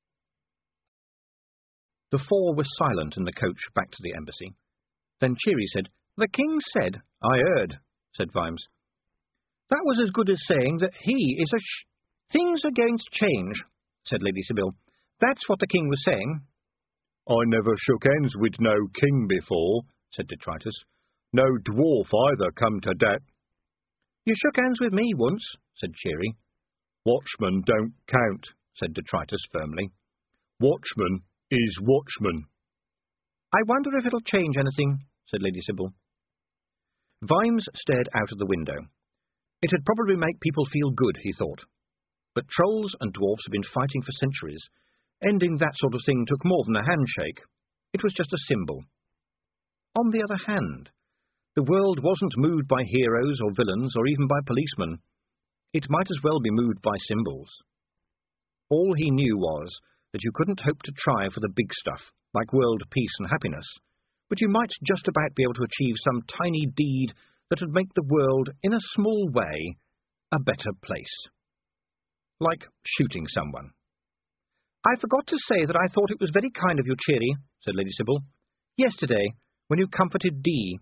The 4 were silent in the coach back to the embassy. Then Cheery said, The king said. I heard, said Vimes. That was as good as saying that he is a Things are going to change, said Lady Sybil. That's what the king was saying.
I never shook hands with no king before, said Detritus. No dwarf either come to that.
You shook hands with me once, said Cheery.
Watchmen don't count, said Detritus firmly. Watchman is watchman.
I wonder if it'll change anything, said Lady Sybil. Vimes stared out of the window. It had probably made people feel good, he thought. But trolls and dwarfs have been fighting for centuries. Ending that sort of thing took more than a handshake. It was just a symbol. On the other hand, the world wasn't moved by heroes or villains or even by policemen. It might as well be moved by symbols. All he knew was that you couldn't hope to try for the big stuff, like world peace and happiness, but you might just about be able to achieve some tiny deed that would make the world, in a small way, a better place. Like shooting someone. I forgot to say that I thought it was very kind of you, Cheery, said Lady Sybil. Yesterday, when you comforted Dee.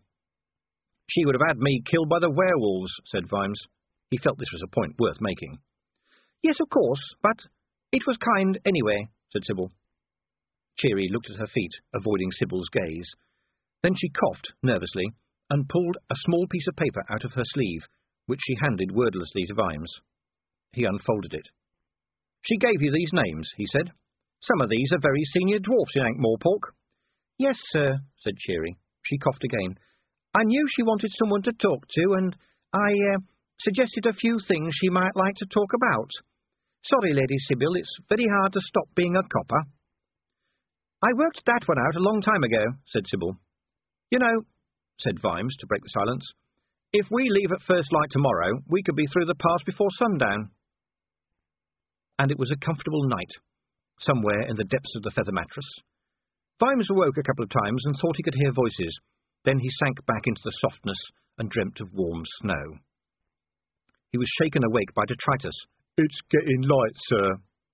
She would have had me killed by the werewolves, said Vimes. He felt this was a point worth making. Yes, of course, but it was kind anyway, said Sybil. Cheery looked at her feet, avoiding Sybil's gaze. Then she coughed nervously and pulled a small piece of paper out of her sleeve, which she handed wordlessly to Vimes. He unfolded it. She gave you these names, he said. Some of these are very senior dwarfs in Ankh-Morpork. Yes, sir, said Cheery. She coughed again. I knew she wanted someone to talk to, and I suggested a few things she might like to talk about. Sorry, Lady Sybil, it's very hard to stop being a copper. I worked that one out a long time ago, said Sybil. You know, said Vimes to break the silence, if we leave at first light tomorrow, we could be through the pass before sundown. And it was a comfortable night, somewhere in the depths of the feather mattress. Vimes awoke a couple of times and thought he could hear voices. Then he sank back into the softness and dreamt of warm snow. He was shaken awake by Detritus.
It's getting light, sir.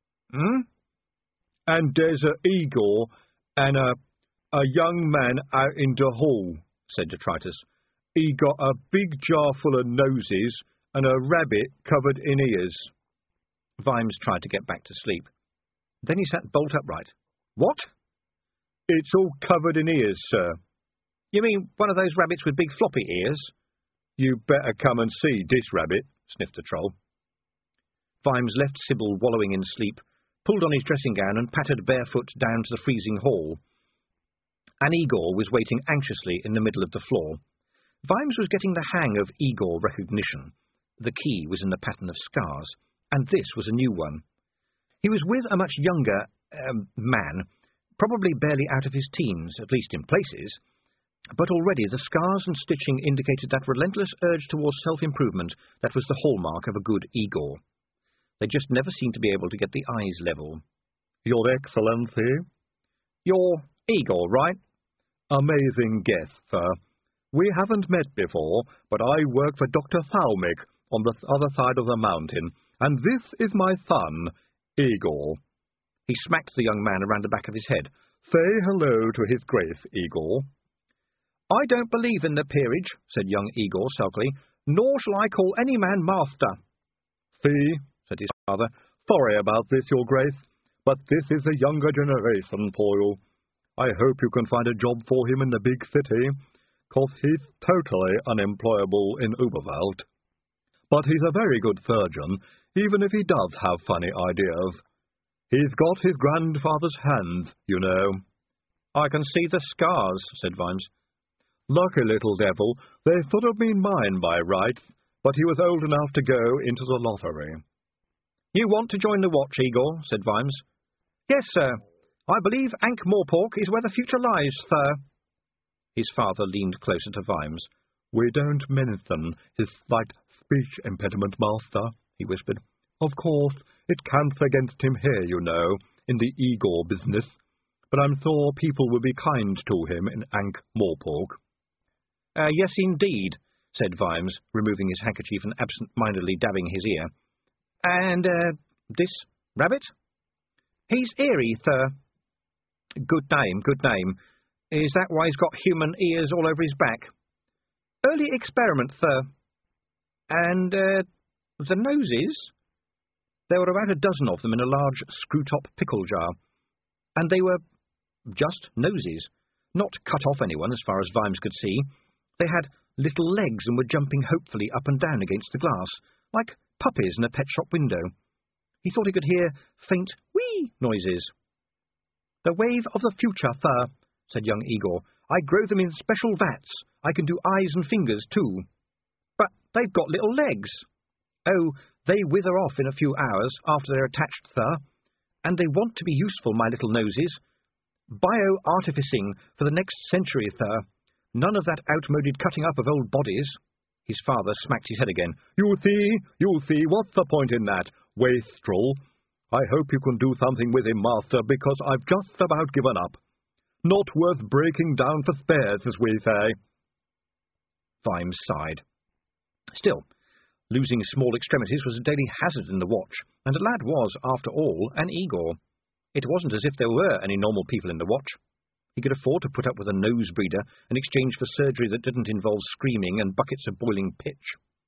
And there's a Igor and a young man out in the hall, said Detritus. He got a big jar full of noses and a rabbit covered in ears.
Vimes tried to get back to sleep. Then he sat bolt upright. What?
It's all covered in ears, sir.
You mean one of those rabbits with big floppy ears?
You better come and see this rabbit, sniffed the troll.
Vimes left Sybil wallowing in sleep, pulled on his dressing gown and pattered barefoot down to the freezing hall. And Igor was waiting anxiously in the middle of the floor. Vimes was getting the hang of Igor recognition. The key was in the pattern of scars, and this was a new one. He was with a much younger man, probably barely out of his teens, at least in places, But already the scars and stitching indicated that relentless urge towards self-improvement that was the hallmark of a good Igor. They just never seemed to be able to get the eyes level.
Your Excellency?
You're Igor, right?
Amazing guess, sir. We haven't met before, but I work for Dr. Thalmik on the other side of the mountain, and this is my son, Igor.
He smacked the young man around the back of his head.
Say hello to His Grace, Igor.
I don't believe in the peerage, said young Igor sulkily, nor shall I call any man master.
See, said his father, sorry about this, Your Grace, but this is the younger generation for you. I hope you can find a job for him in the big city, 'cause he's totally unemployable in Uberwald. But he's a very good surgeon, even if he does have funny ideas. He's got his grandfather's hands, you know.
I can see the scars, said Vimes.
Lucky little devil, they should have been mine by rights, but he was old enough to go into the lottery.
You want to join the watch, Igor, said Vimes. Yes, sir. I believe Ankh-Morpork is where the future lies, sir. His father leaned closer to Vimes.
We don't mention his slight speech impediment, master, he whispered. Of course, it counts against him here, you know, in the Igor business, but I'm sure people will be kind to him in Ankh-Morpork.
Yes, indeed, said Vimes, removing his handkerchief and absent-mindedly dabbing his ear. And, this rabbit? He's Eerie, sir. Good name, good name. Is that why he's got human ears all over his back? Early experiment, sir. And, the noses? There were about a dozen of them in a large screw-top pickle jar, and they were just noses, not cut off anyone as far as Vimes could see. They had little legs and were jumping hopefully up and down against the glass, like puppies in a pet shop window. He thought he could hear faint wee noises. The wave of the future, sir, said young Igor. I grow them in special vats. I can do eyes and fingers, too. But they've got little legs. Oh, they wither off in a few hours after they're attached, sir. And they want to be useful, my little noses. Bio-artificing for the next century, sir. None of that outmoded cutting up of old bodies. His father smacked his head again. You see, what's the point in that, wastrel? I hope you can do something with him, master, because I've just about given up. Not worth breaking down for spares, as we say. Vimes sighed. Still, losing small extremities was a daily hazard in the watch, and the lad was, after all, an Igor. It wasn't as if there were any normal people in the watch. He could afford to put up with a nose breeder in exchange for surgery that didn't involve screaming and buckets of boiling pitch.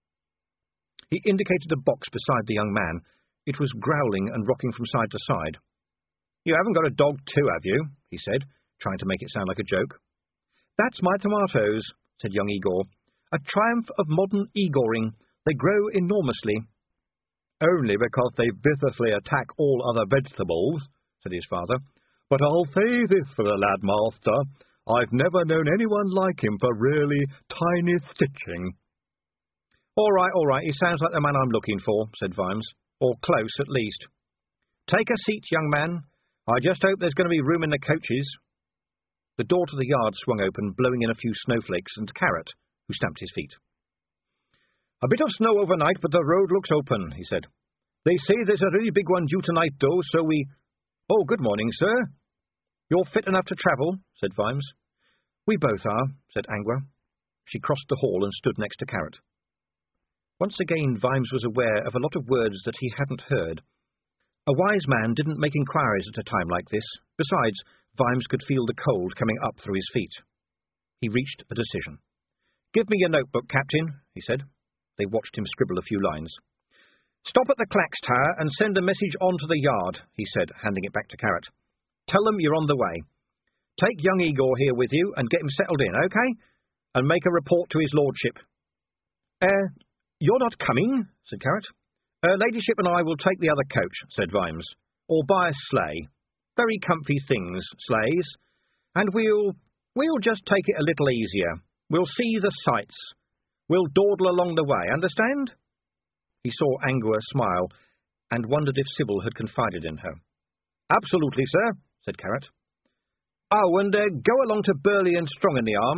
He indicated a box beside the young man. It was growling and rocking from side to side. You haven't got a dog too, have you? He said, trying to make it sound like a joke. That's my tomatoes, said young Igor. A triumph of modern Igoring. They grow enormously.
Only because they viciously attack all other vegetables, said his father. But I'll say this for the lad, master. I've never known anyone like him for really tiny stitching.
All right, he sounds like the man I'm looking for, said Vimes. Or close, at least. Take a seat, young man. I just hope there's going to be room in the coaches. The door to the yard swung open, blowing in a few snowflakes, and Carrot, who stamped his feet. A bit of snow overnight, but the road looks open, he said. They say there's a really big one due tonight, though, so we... Oh, good morning, sir. You're fit enough to travel, said Vimes. We both are, said Angua. She crossed the hall and stood next to Carrot. Once again, Vimes was aware of a lot of words that he hadn't heard. A wise man didn't make inquiries at a time like this. Besides, Vimes could feel the cold coming up through his feet. He reached a decision. Give me your notebook, Captain, he said. They watched him scribble a few lines. Stop at the Clacks Tower and send a message on to the yard, he said, handing it back to Carrot. Tell them you're on the way. Take young Igor here with you and get him settled in, okay? And make a report to his lordship. You're not coming, said Carrot. Ladyship and I will take the other coach, said Vimes. Or buy a sleigh. Very comfy things, sleighs. And we'll just take it a little easier. We'll see the sights. We'll dawdle along the way, understand? He saw Angua smile, and wondered if Sybil had confided in her. Absolutely, sir, said Carrot. Oh, and go along to Burley and Strong in the Arms.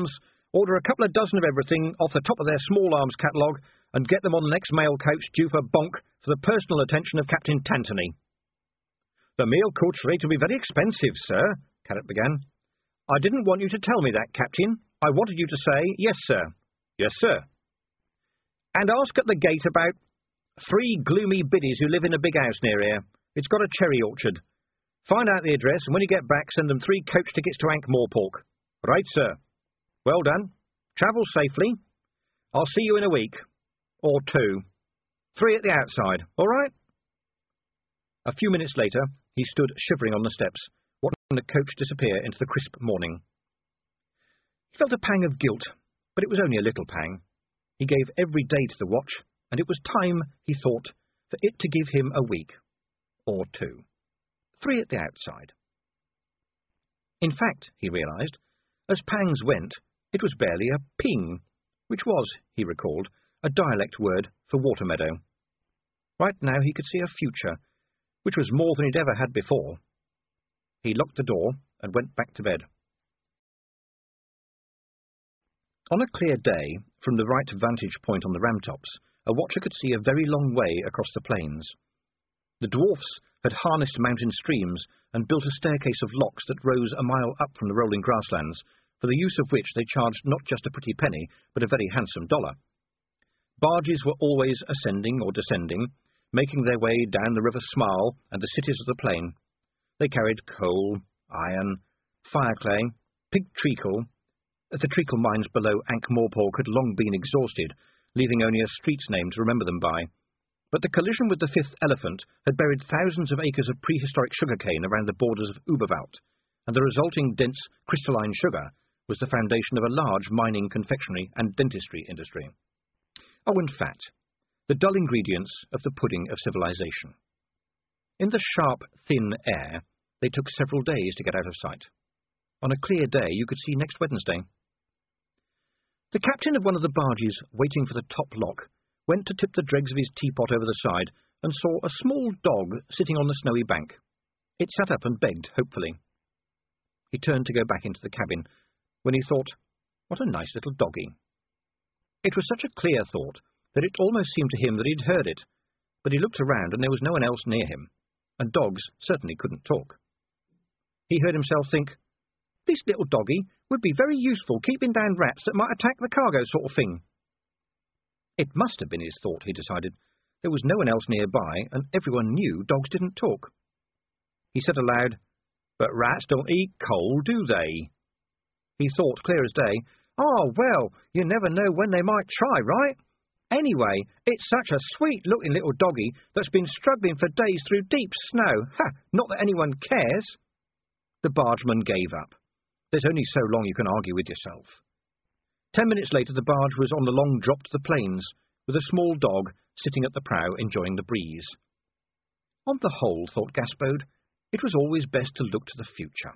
Order a couple of dozen of everything off the top of their small arms catalogue and get them on the next mail coach due for Bonk for the personal attention of Captain Tantony. The mail coach rate will be very expensive, sir, Carrot began. I didn't want you to tell me that, Captain. I wanted you to say, yes, sir. Yes, sir. And ask at the gate about 3 gloomy biddies who live in a big house near here. It's got a cherry orchard. Find out the address, and when you get back, send them 3 coach tickets to Ankh-Morpork. Right, sir. Well done. Travel safely. I'll see you in a week. Or 2. 3 at the outside, all right? A few minutes later, he stood shivering on the steps, watching the coach disappear into the crisp morning. He felt a pang of guilt, but it was only a little pang. He gave every day to the watch, and it was time, he thought, for it to give him a week. Or 2. 3 at the outside. In fact, he realised, as pangs went, it was barely a ping, which was, he recalled, a dialect word for water meadow. Right now he could see a future, which was more than he'd ever had before. He locked the door and went back to bed. On a clear day, from the right vantage point on the ramtops, a watcher could see a very long way across the plains. The dwarfs had harnessed mountain streams and built a staircase of locks that rose a mile up from the rolling grasslands, for the use of which they charged not just a pretty penny, but a very handsome $1. Barges were always ascending or descending, making their way down the River Smile and the cities of the plain. They carried coal, iron, fireclay, pig treacle. The treacle mines below Ankh-Morpork had long been exhausted, leaving only a street's name to remember them by. But the collision with the 5th Elephant had buried thousands of acres of prehistoric sugarcane around the borders of Uberwald, and the resulting dense crystalline sugar was the foundation of a large mining, confectionery and dentistry industry. Oh, and fat, the dull ingredients of the pudding of civilization. In the sharp, thin air, they took several days to get out of sight. On a clear day, you could see next Wednesday. The captain of one of the barges, waiting for the top lock, went to tip the dregs of his teapot over the side and saw a small dog sitting on the snowy bank. It sat up and begged, hopefully. He turned to go back into the cabin, when he thought, what a nice little doggy. It was such a clear thought that it almost seemed to him that he'd heard it, but he looked around and there was no one else near him, and dogs certainly couldn't talk. He heard himself think, this little doggy would be very useful keeping down rats that might attack the cargo sort of thing. It must have been his thought, he decided. There was no one else nearby, and everyone knew dogs didn't talk. He said aloud, but rats don't eat coal, do they? He thought, clear as day, oh, well, you never know when they might try, right? Anyway, it's such a sweet-looking little doggy that's been struggling for days through deep snow. Ha! Not that anyone cares. The bargeman gave up. There's only so long you can argue with yourself. 10 minutes later, the barge was on the long drop to the plains, with a small dog sitting at the prow enjoying the breeze. On the whole, thought Gaspode, it was always best to look to the future.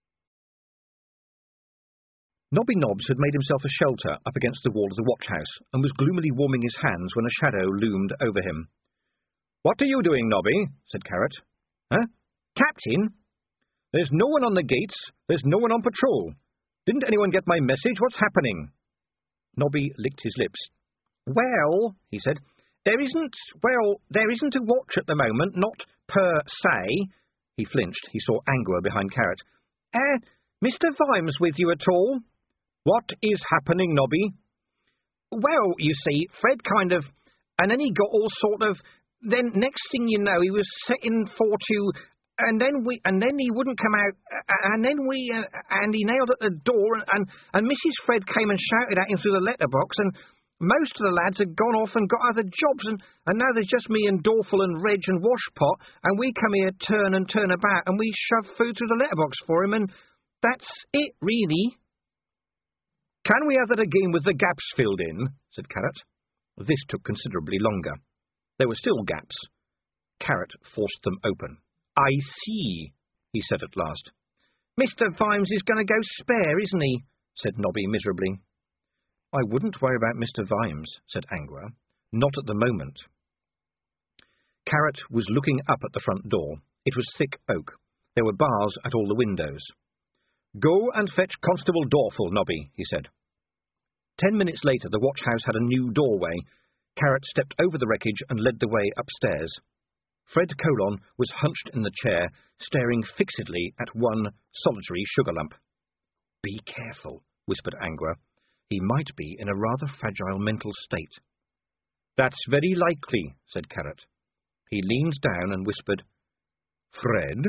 Nobby Nobbs had made himself a shelter up against the wall of the watch-house, and was gloomily warming his hands when a shadow loomed over him. "What are you doing, Nobby?" said Carrot. "Huh? Captain? There's no one on the gates. There's no one on patrol. Didn't anyone get my message? What's happening?" Nobby licked his lips. "Well," he said, there isn't a watch at the moment, not per se." He flinched. He saw Angua behind Carrot. Mr. Vimes with you at all?" "What is happening, Nobby?" "Well, you see, Fred and then he got all then next thing you know, he was setting for to, and then he wouldn't come out, and he nailed at the door, and Mrs. Fred came and shouted at him through the letterbox, and most of the lads had gone off and got other jobs, and now there's just me and Dorful and Reg and Washpot, and we come here turn and turn about, and we shove food through the letterbox for him, and that's it, really." "Can we have that again with the gaps filled in?" said Carrot. This took considerably longer. There were still gaps. Carrot forced them open. "I see," he said at last. "Mr. Vimes is going to go spare, isn't he?" said Nobby miserably. "I wouldn't worry about Mr. Vimes," said Angua. "Not at the moment." Carrot was looking up at the front door. It was thick oak. There were bars at all the windows. "Go and fetch Constable Dorful, Nobby," he said. 10 minutes later, the watch-house had a new doorway. Carrot stepped over the wreckage and led the way upstairs. Fred Colon was hunched in the chair, staring fixedly at one solitary sugar lump. "Be careful," whispered Angua. "He might be in a rather fragile mental state." "That's very likely," said Carrot. He leaned down and whispered, "Fred?"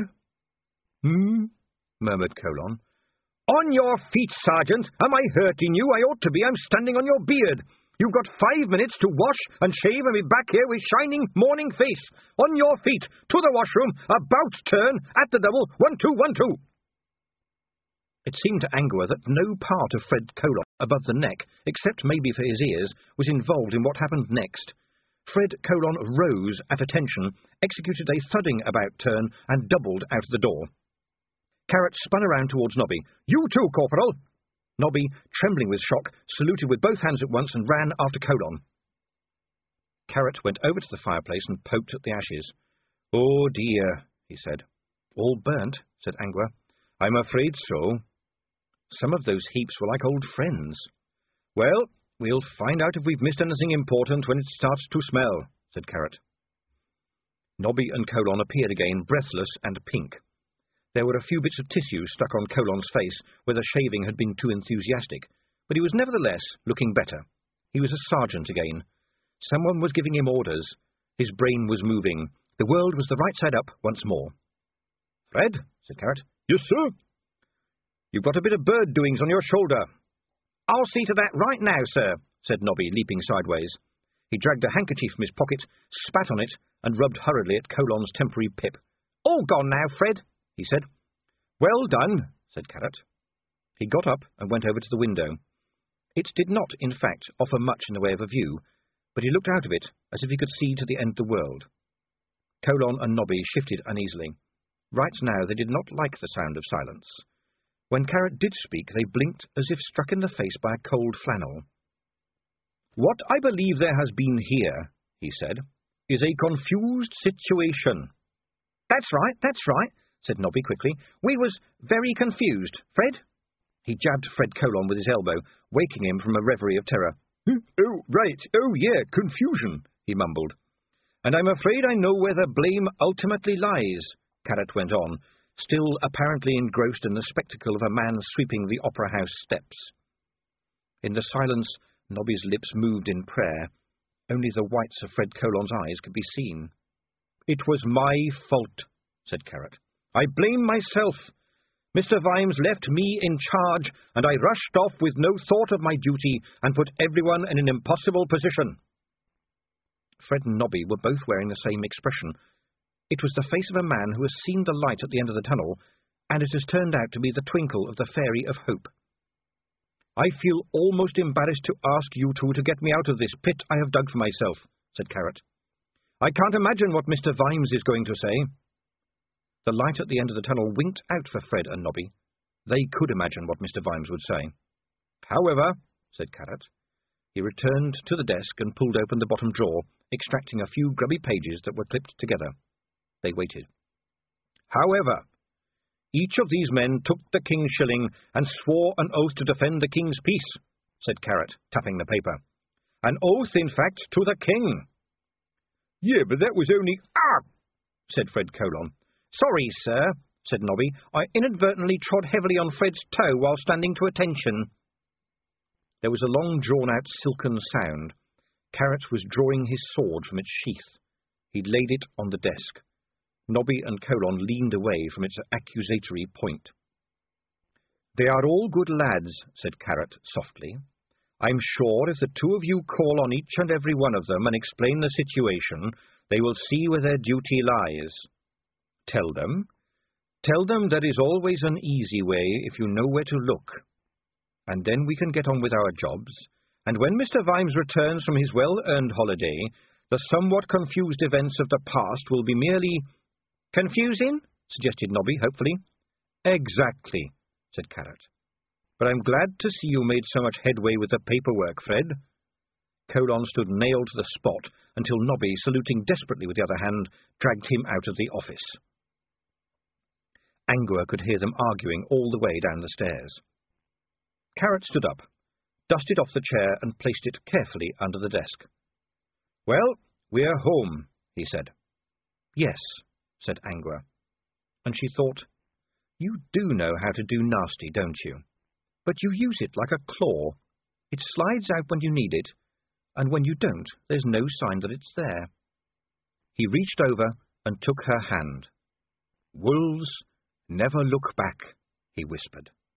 Murmured Colon. "On your feet, Sergeant! Am I hurting you? I ought to be. I'm standing on your beard. You've got 5 minutes to wash and shave and be back here with shining morning face. On your feet, to the washroom, about turn, at the double, 1-2, 1-2. It seemed to Angua that no part of Fred Colon above the neck, except maybe for his ears, was involved in what happened next. Fred Colon rose at attention, executed a thudding about turn, and doubled out of the door. Carrot spun around towards Nobby. "You too, Corporal!" Nobby, trembling with shock, saluted with both hands at once and ran after Colon. Carrot went over to the fireplace and poked at the ashes. "Oh, dear," he said. "All burnt," said Angua. "I'm afraid so. Some of those heaps were like old friends." "Well, we'll find out if we've missed anything important when it starts to smell," said Carrot. Nobby and Colon appeared again, breathless and pink. There were a few bits of tissue stuck on Colon's face, where the shaving had been too enthusiastic, but he was nevertheless looking better. He was a sergeant again. Someone was giving him orders. His brain was moving. The world was the right side up once more. "Fred," said Carrot.
"Yes, sir?"
"You've got a bit of bird doings on your shoulder." "I'll see to that right now, sir," said Nobby, leaping sideways. He dragged a handkerchief from his pocket, spat on it, and rubbed hurriedly at Colon's temporary pip. "All gone now, Fred," he said. "Well done," said Carrot. He got up and went over to the window. It did not, in fact, offer much in the way of a view, but he looked out of it as if he could see to the end of the world. Colon and Nobby shifted uneasily. Right now they did not like the sound of silence. When Carrot did speak, they blinked as if struck in the face by a cold flannel. "What I believe there has been here," he said, "is a confused situation." That's right, said Nobby quickly. "We was very confused. Fred?" He jabbed Fred Colon with his elbow, waking him from a reverie of terror.
"Oh, right. Oh, yeah, confusion," he mumbled.
"And I'm afraid I know where the blame ultimately lies," Carrot went on, still apparently engrossed in the spectacle of a man sweeping the Opera House steps. In the silence, Nobby's lips moved in prayer. Only the whites of Fred Colon's eyes could be seen. "It was my fault," said Carrot. "I blame myself. Mr. Vimes left me in charge, and I rushed off with no thought of my duty and put everyone in an impossible position." Fred and Nobby were both wearing the same expression. It was the face of a man who has seen the light at the end of the tunnel, and it has turned out to be the twinkle of the Fairy of Hope. "I feel almost embarrassed to ask you two to get me out of this pit I have dug for myself," said Carrot. "I can't imagine what Mr. Vimes is going to say." The light at the end of the tunnel winked out for Fred and Nobby. They could imagine what Mr. Vimes would say. "However," said Carrot. He returned to the desk and pulled open the bottom drawer, extracting a few grubby pages that were clipped together. They waited. "However, each of these men took the king's shilling and swore an oath to defend the king's peace," said Carrot, tapping the paper. "An oath, in fact, to the king."
"Yeah, but that was only—"
"Ah!" said Fred Colon. "Sorry, sir," said Nobby. "I inadvertently trod heavily on Fred's toe while standing to attention." There was a long drawn-out silken sound. Carrot was drawing his sword from its sheath. He laid it on the desk. Nobby and Colon leaned away from its accusatory point. "They are all good lads," said Carrot softly. "I'm sure if the two of you call on each and every one of them and explain the situation, they will see where their duty lies. Tell them there is always an easy way if you know where to look. And then we can get on with our jobs, and when Mr. Vimes returns from his well-earned holiday, the somewhat confused events of the past will be merely—" "Confusing?" suggested Nobby, hopefully. "Exactly," said Carrot. "But I'm glad to see you made so much headway with the paperwork, Fred." Colon stood nailed to the spot until Nobby, saluting desperately with the other hand, dragged him out of the office. Angua could hear them arguing all the way down the stairs. Carrot stood up. dusted off the chair and placed it carefully under the desk. "Well, we're home," he said. "Yes," said Angua, and she thought, "You do know how to do nasty, don't you? But you use it like a claw. It slides out when you need it, and when you don't, there's no sign that it's there." He reached over and took her hand. "Wolves never look back," he whispered.